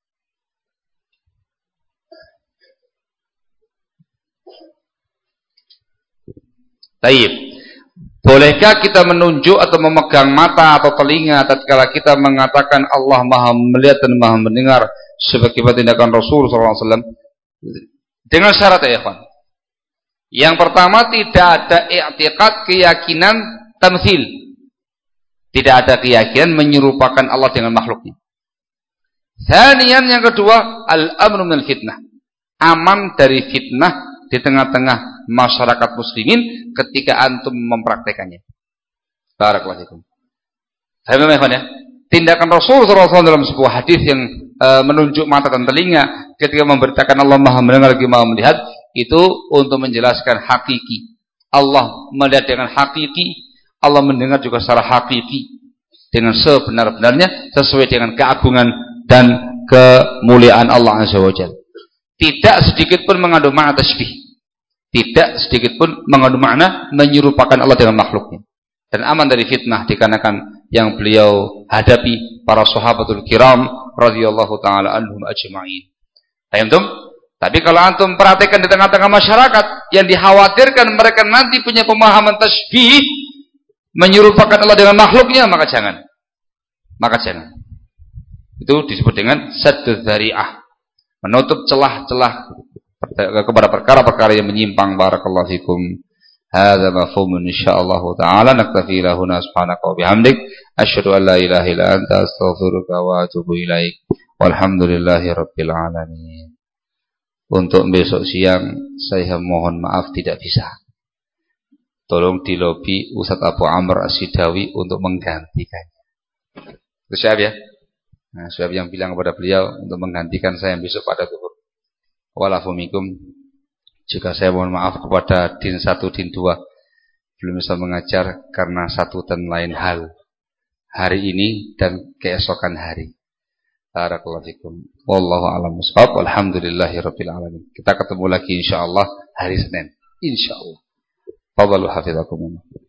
Speaker 1: Baik. Bolehkah kita menunjuk atau memegang mata atau telinga tatkala kita mengatakan Allah Maha melihat dan Maha mendengar sebagaimana tindakan Rasul SAW? Dengan syarat ya, ikhwan. Yang pertama, tidak ada i'tiqad, keyakinan tamtsil. Tidak ada keyakinan menyerupakan Allah dengan makhluknya. Tsaniyan, yang kedua, al-amnu minal fitnah. Aman dari fitnah di tengah-tengah masyarakat muslimin ketika antum mempraktekannya. Barakallahu fikum. Paham ya? Tindakan Rasulullah SAW dalam sebuah hadis yang menunjuk mata dan telinga ketika memberitakan Allah Maha mendengar lagi Maha melihat, itu untuk menjelaskan hakiki. Allah melihat dengan hakiki, Allah mendengar juga secara hakiki dengan sebenar-benarnya sesuai dengan keagungan dan kemuliaan Allah Azza wa Jalla. Tidak sedikit pun mengandung makna tasbih. Tidak sedikit pun mengandung makna menyerupakan Allah dengan makhluknya. Dan aman dari fitnah dikarenakan yang beliau hadapi para sahabatul kiram radhiyallahu taala anhum ajma'in. Tapi kalau antum perhatikan di tengah-tengah masyarakat yang dikhawatirkan mereka nanti punya pemahaman tasbih menyerupakan Allah dengan makhluknya, maka jangan. Itu disebut dengan sadduz dzari'ah. Menutup celah-celah kepada perkara-perkara yang menyimpang. Barakallahu fikum. Hadza mafhumun insyaallah taala, naktafi lahuna subhanaka wa bihamdik asyhadu an la ilaha illa anta astaghfiruka wa atubu ilaik. Walhamdulillahi rabbil alamin. Untuk besok siang saya mohon maaf tidak bisa. Tolong di lobi Ustaz Abu Amr As-Sidawi untuk menggantikannya. Itu siap ya? Nah, siap yang bilang kepada beliau untuk menggantikan saya besok pada zuhur. Walafumikum. Juga saya mohon maaf kepada Din 1, Din 2 belum bisa mengajar karena satu dan lain hal hari ini dan keesokan hari. Barakallahu fikum. Wallahu a'lam bishawab. Walhamdulillahirabbil alamin. Kita ketemu lagi insyaallah hari Senin. Insyaallah. Fadhalu hafizakumullah.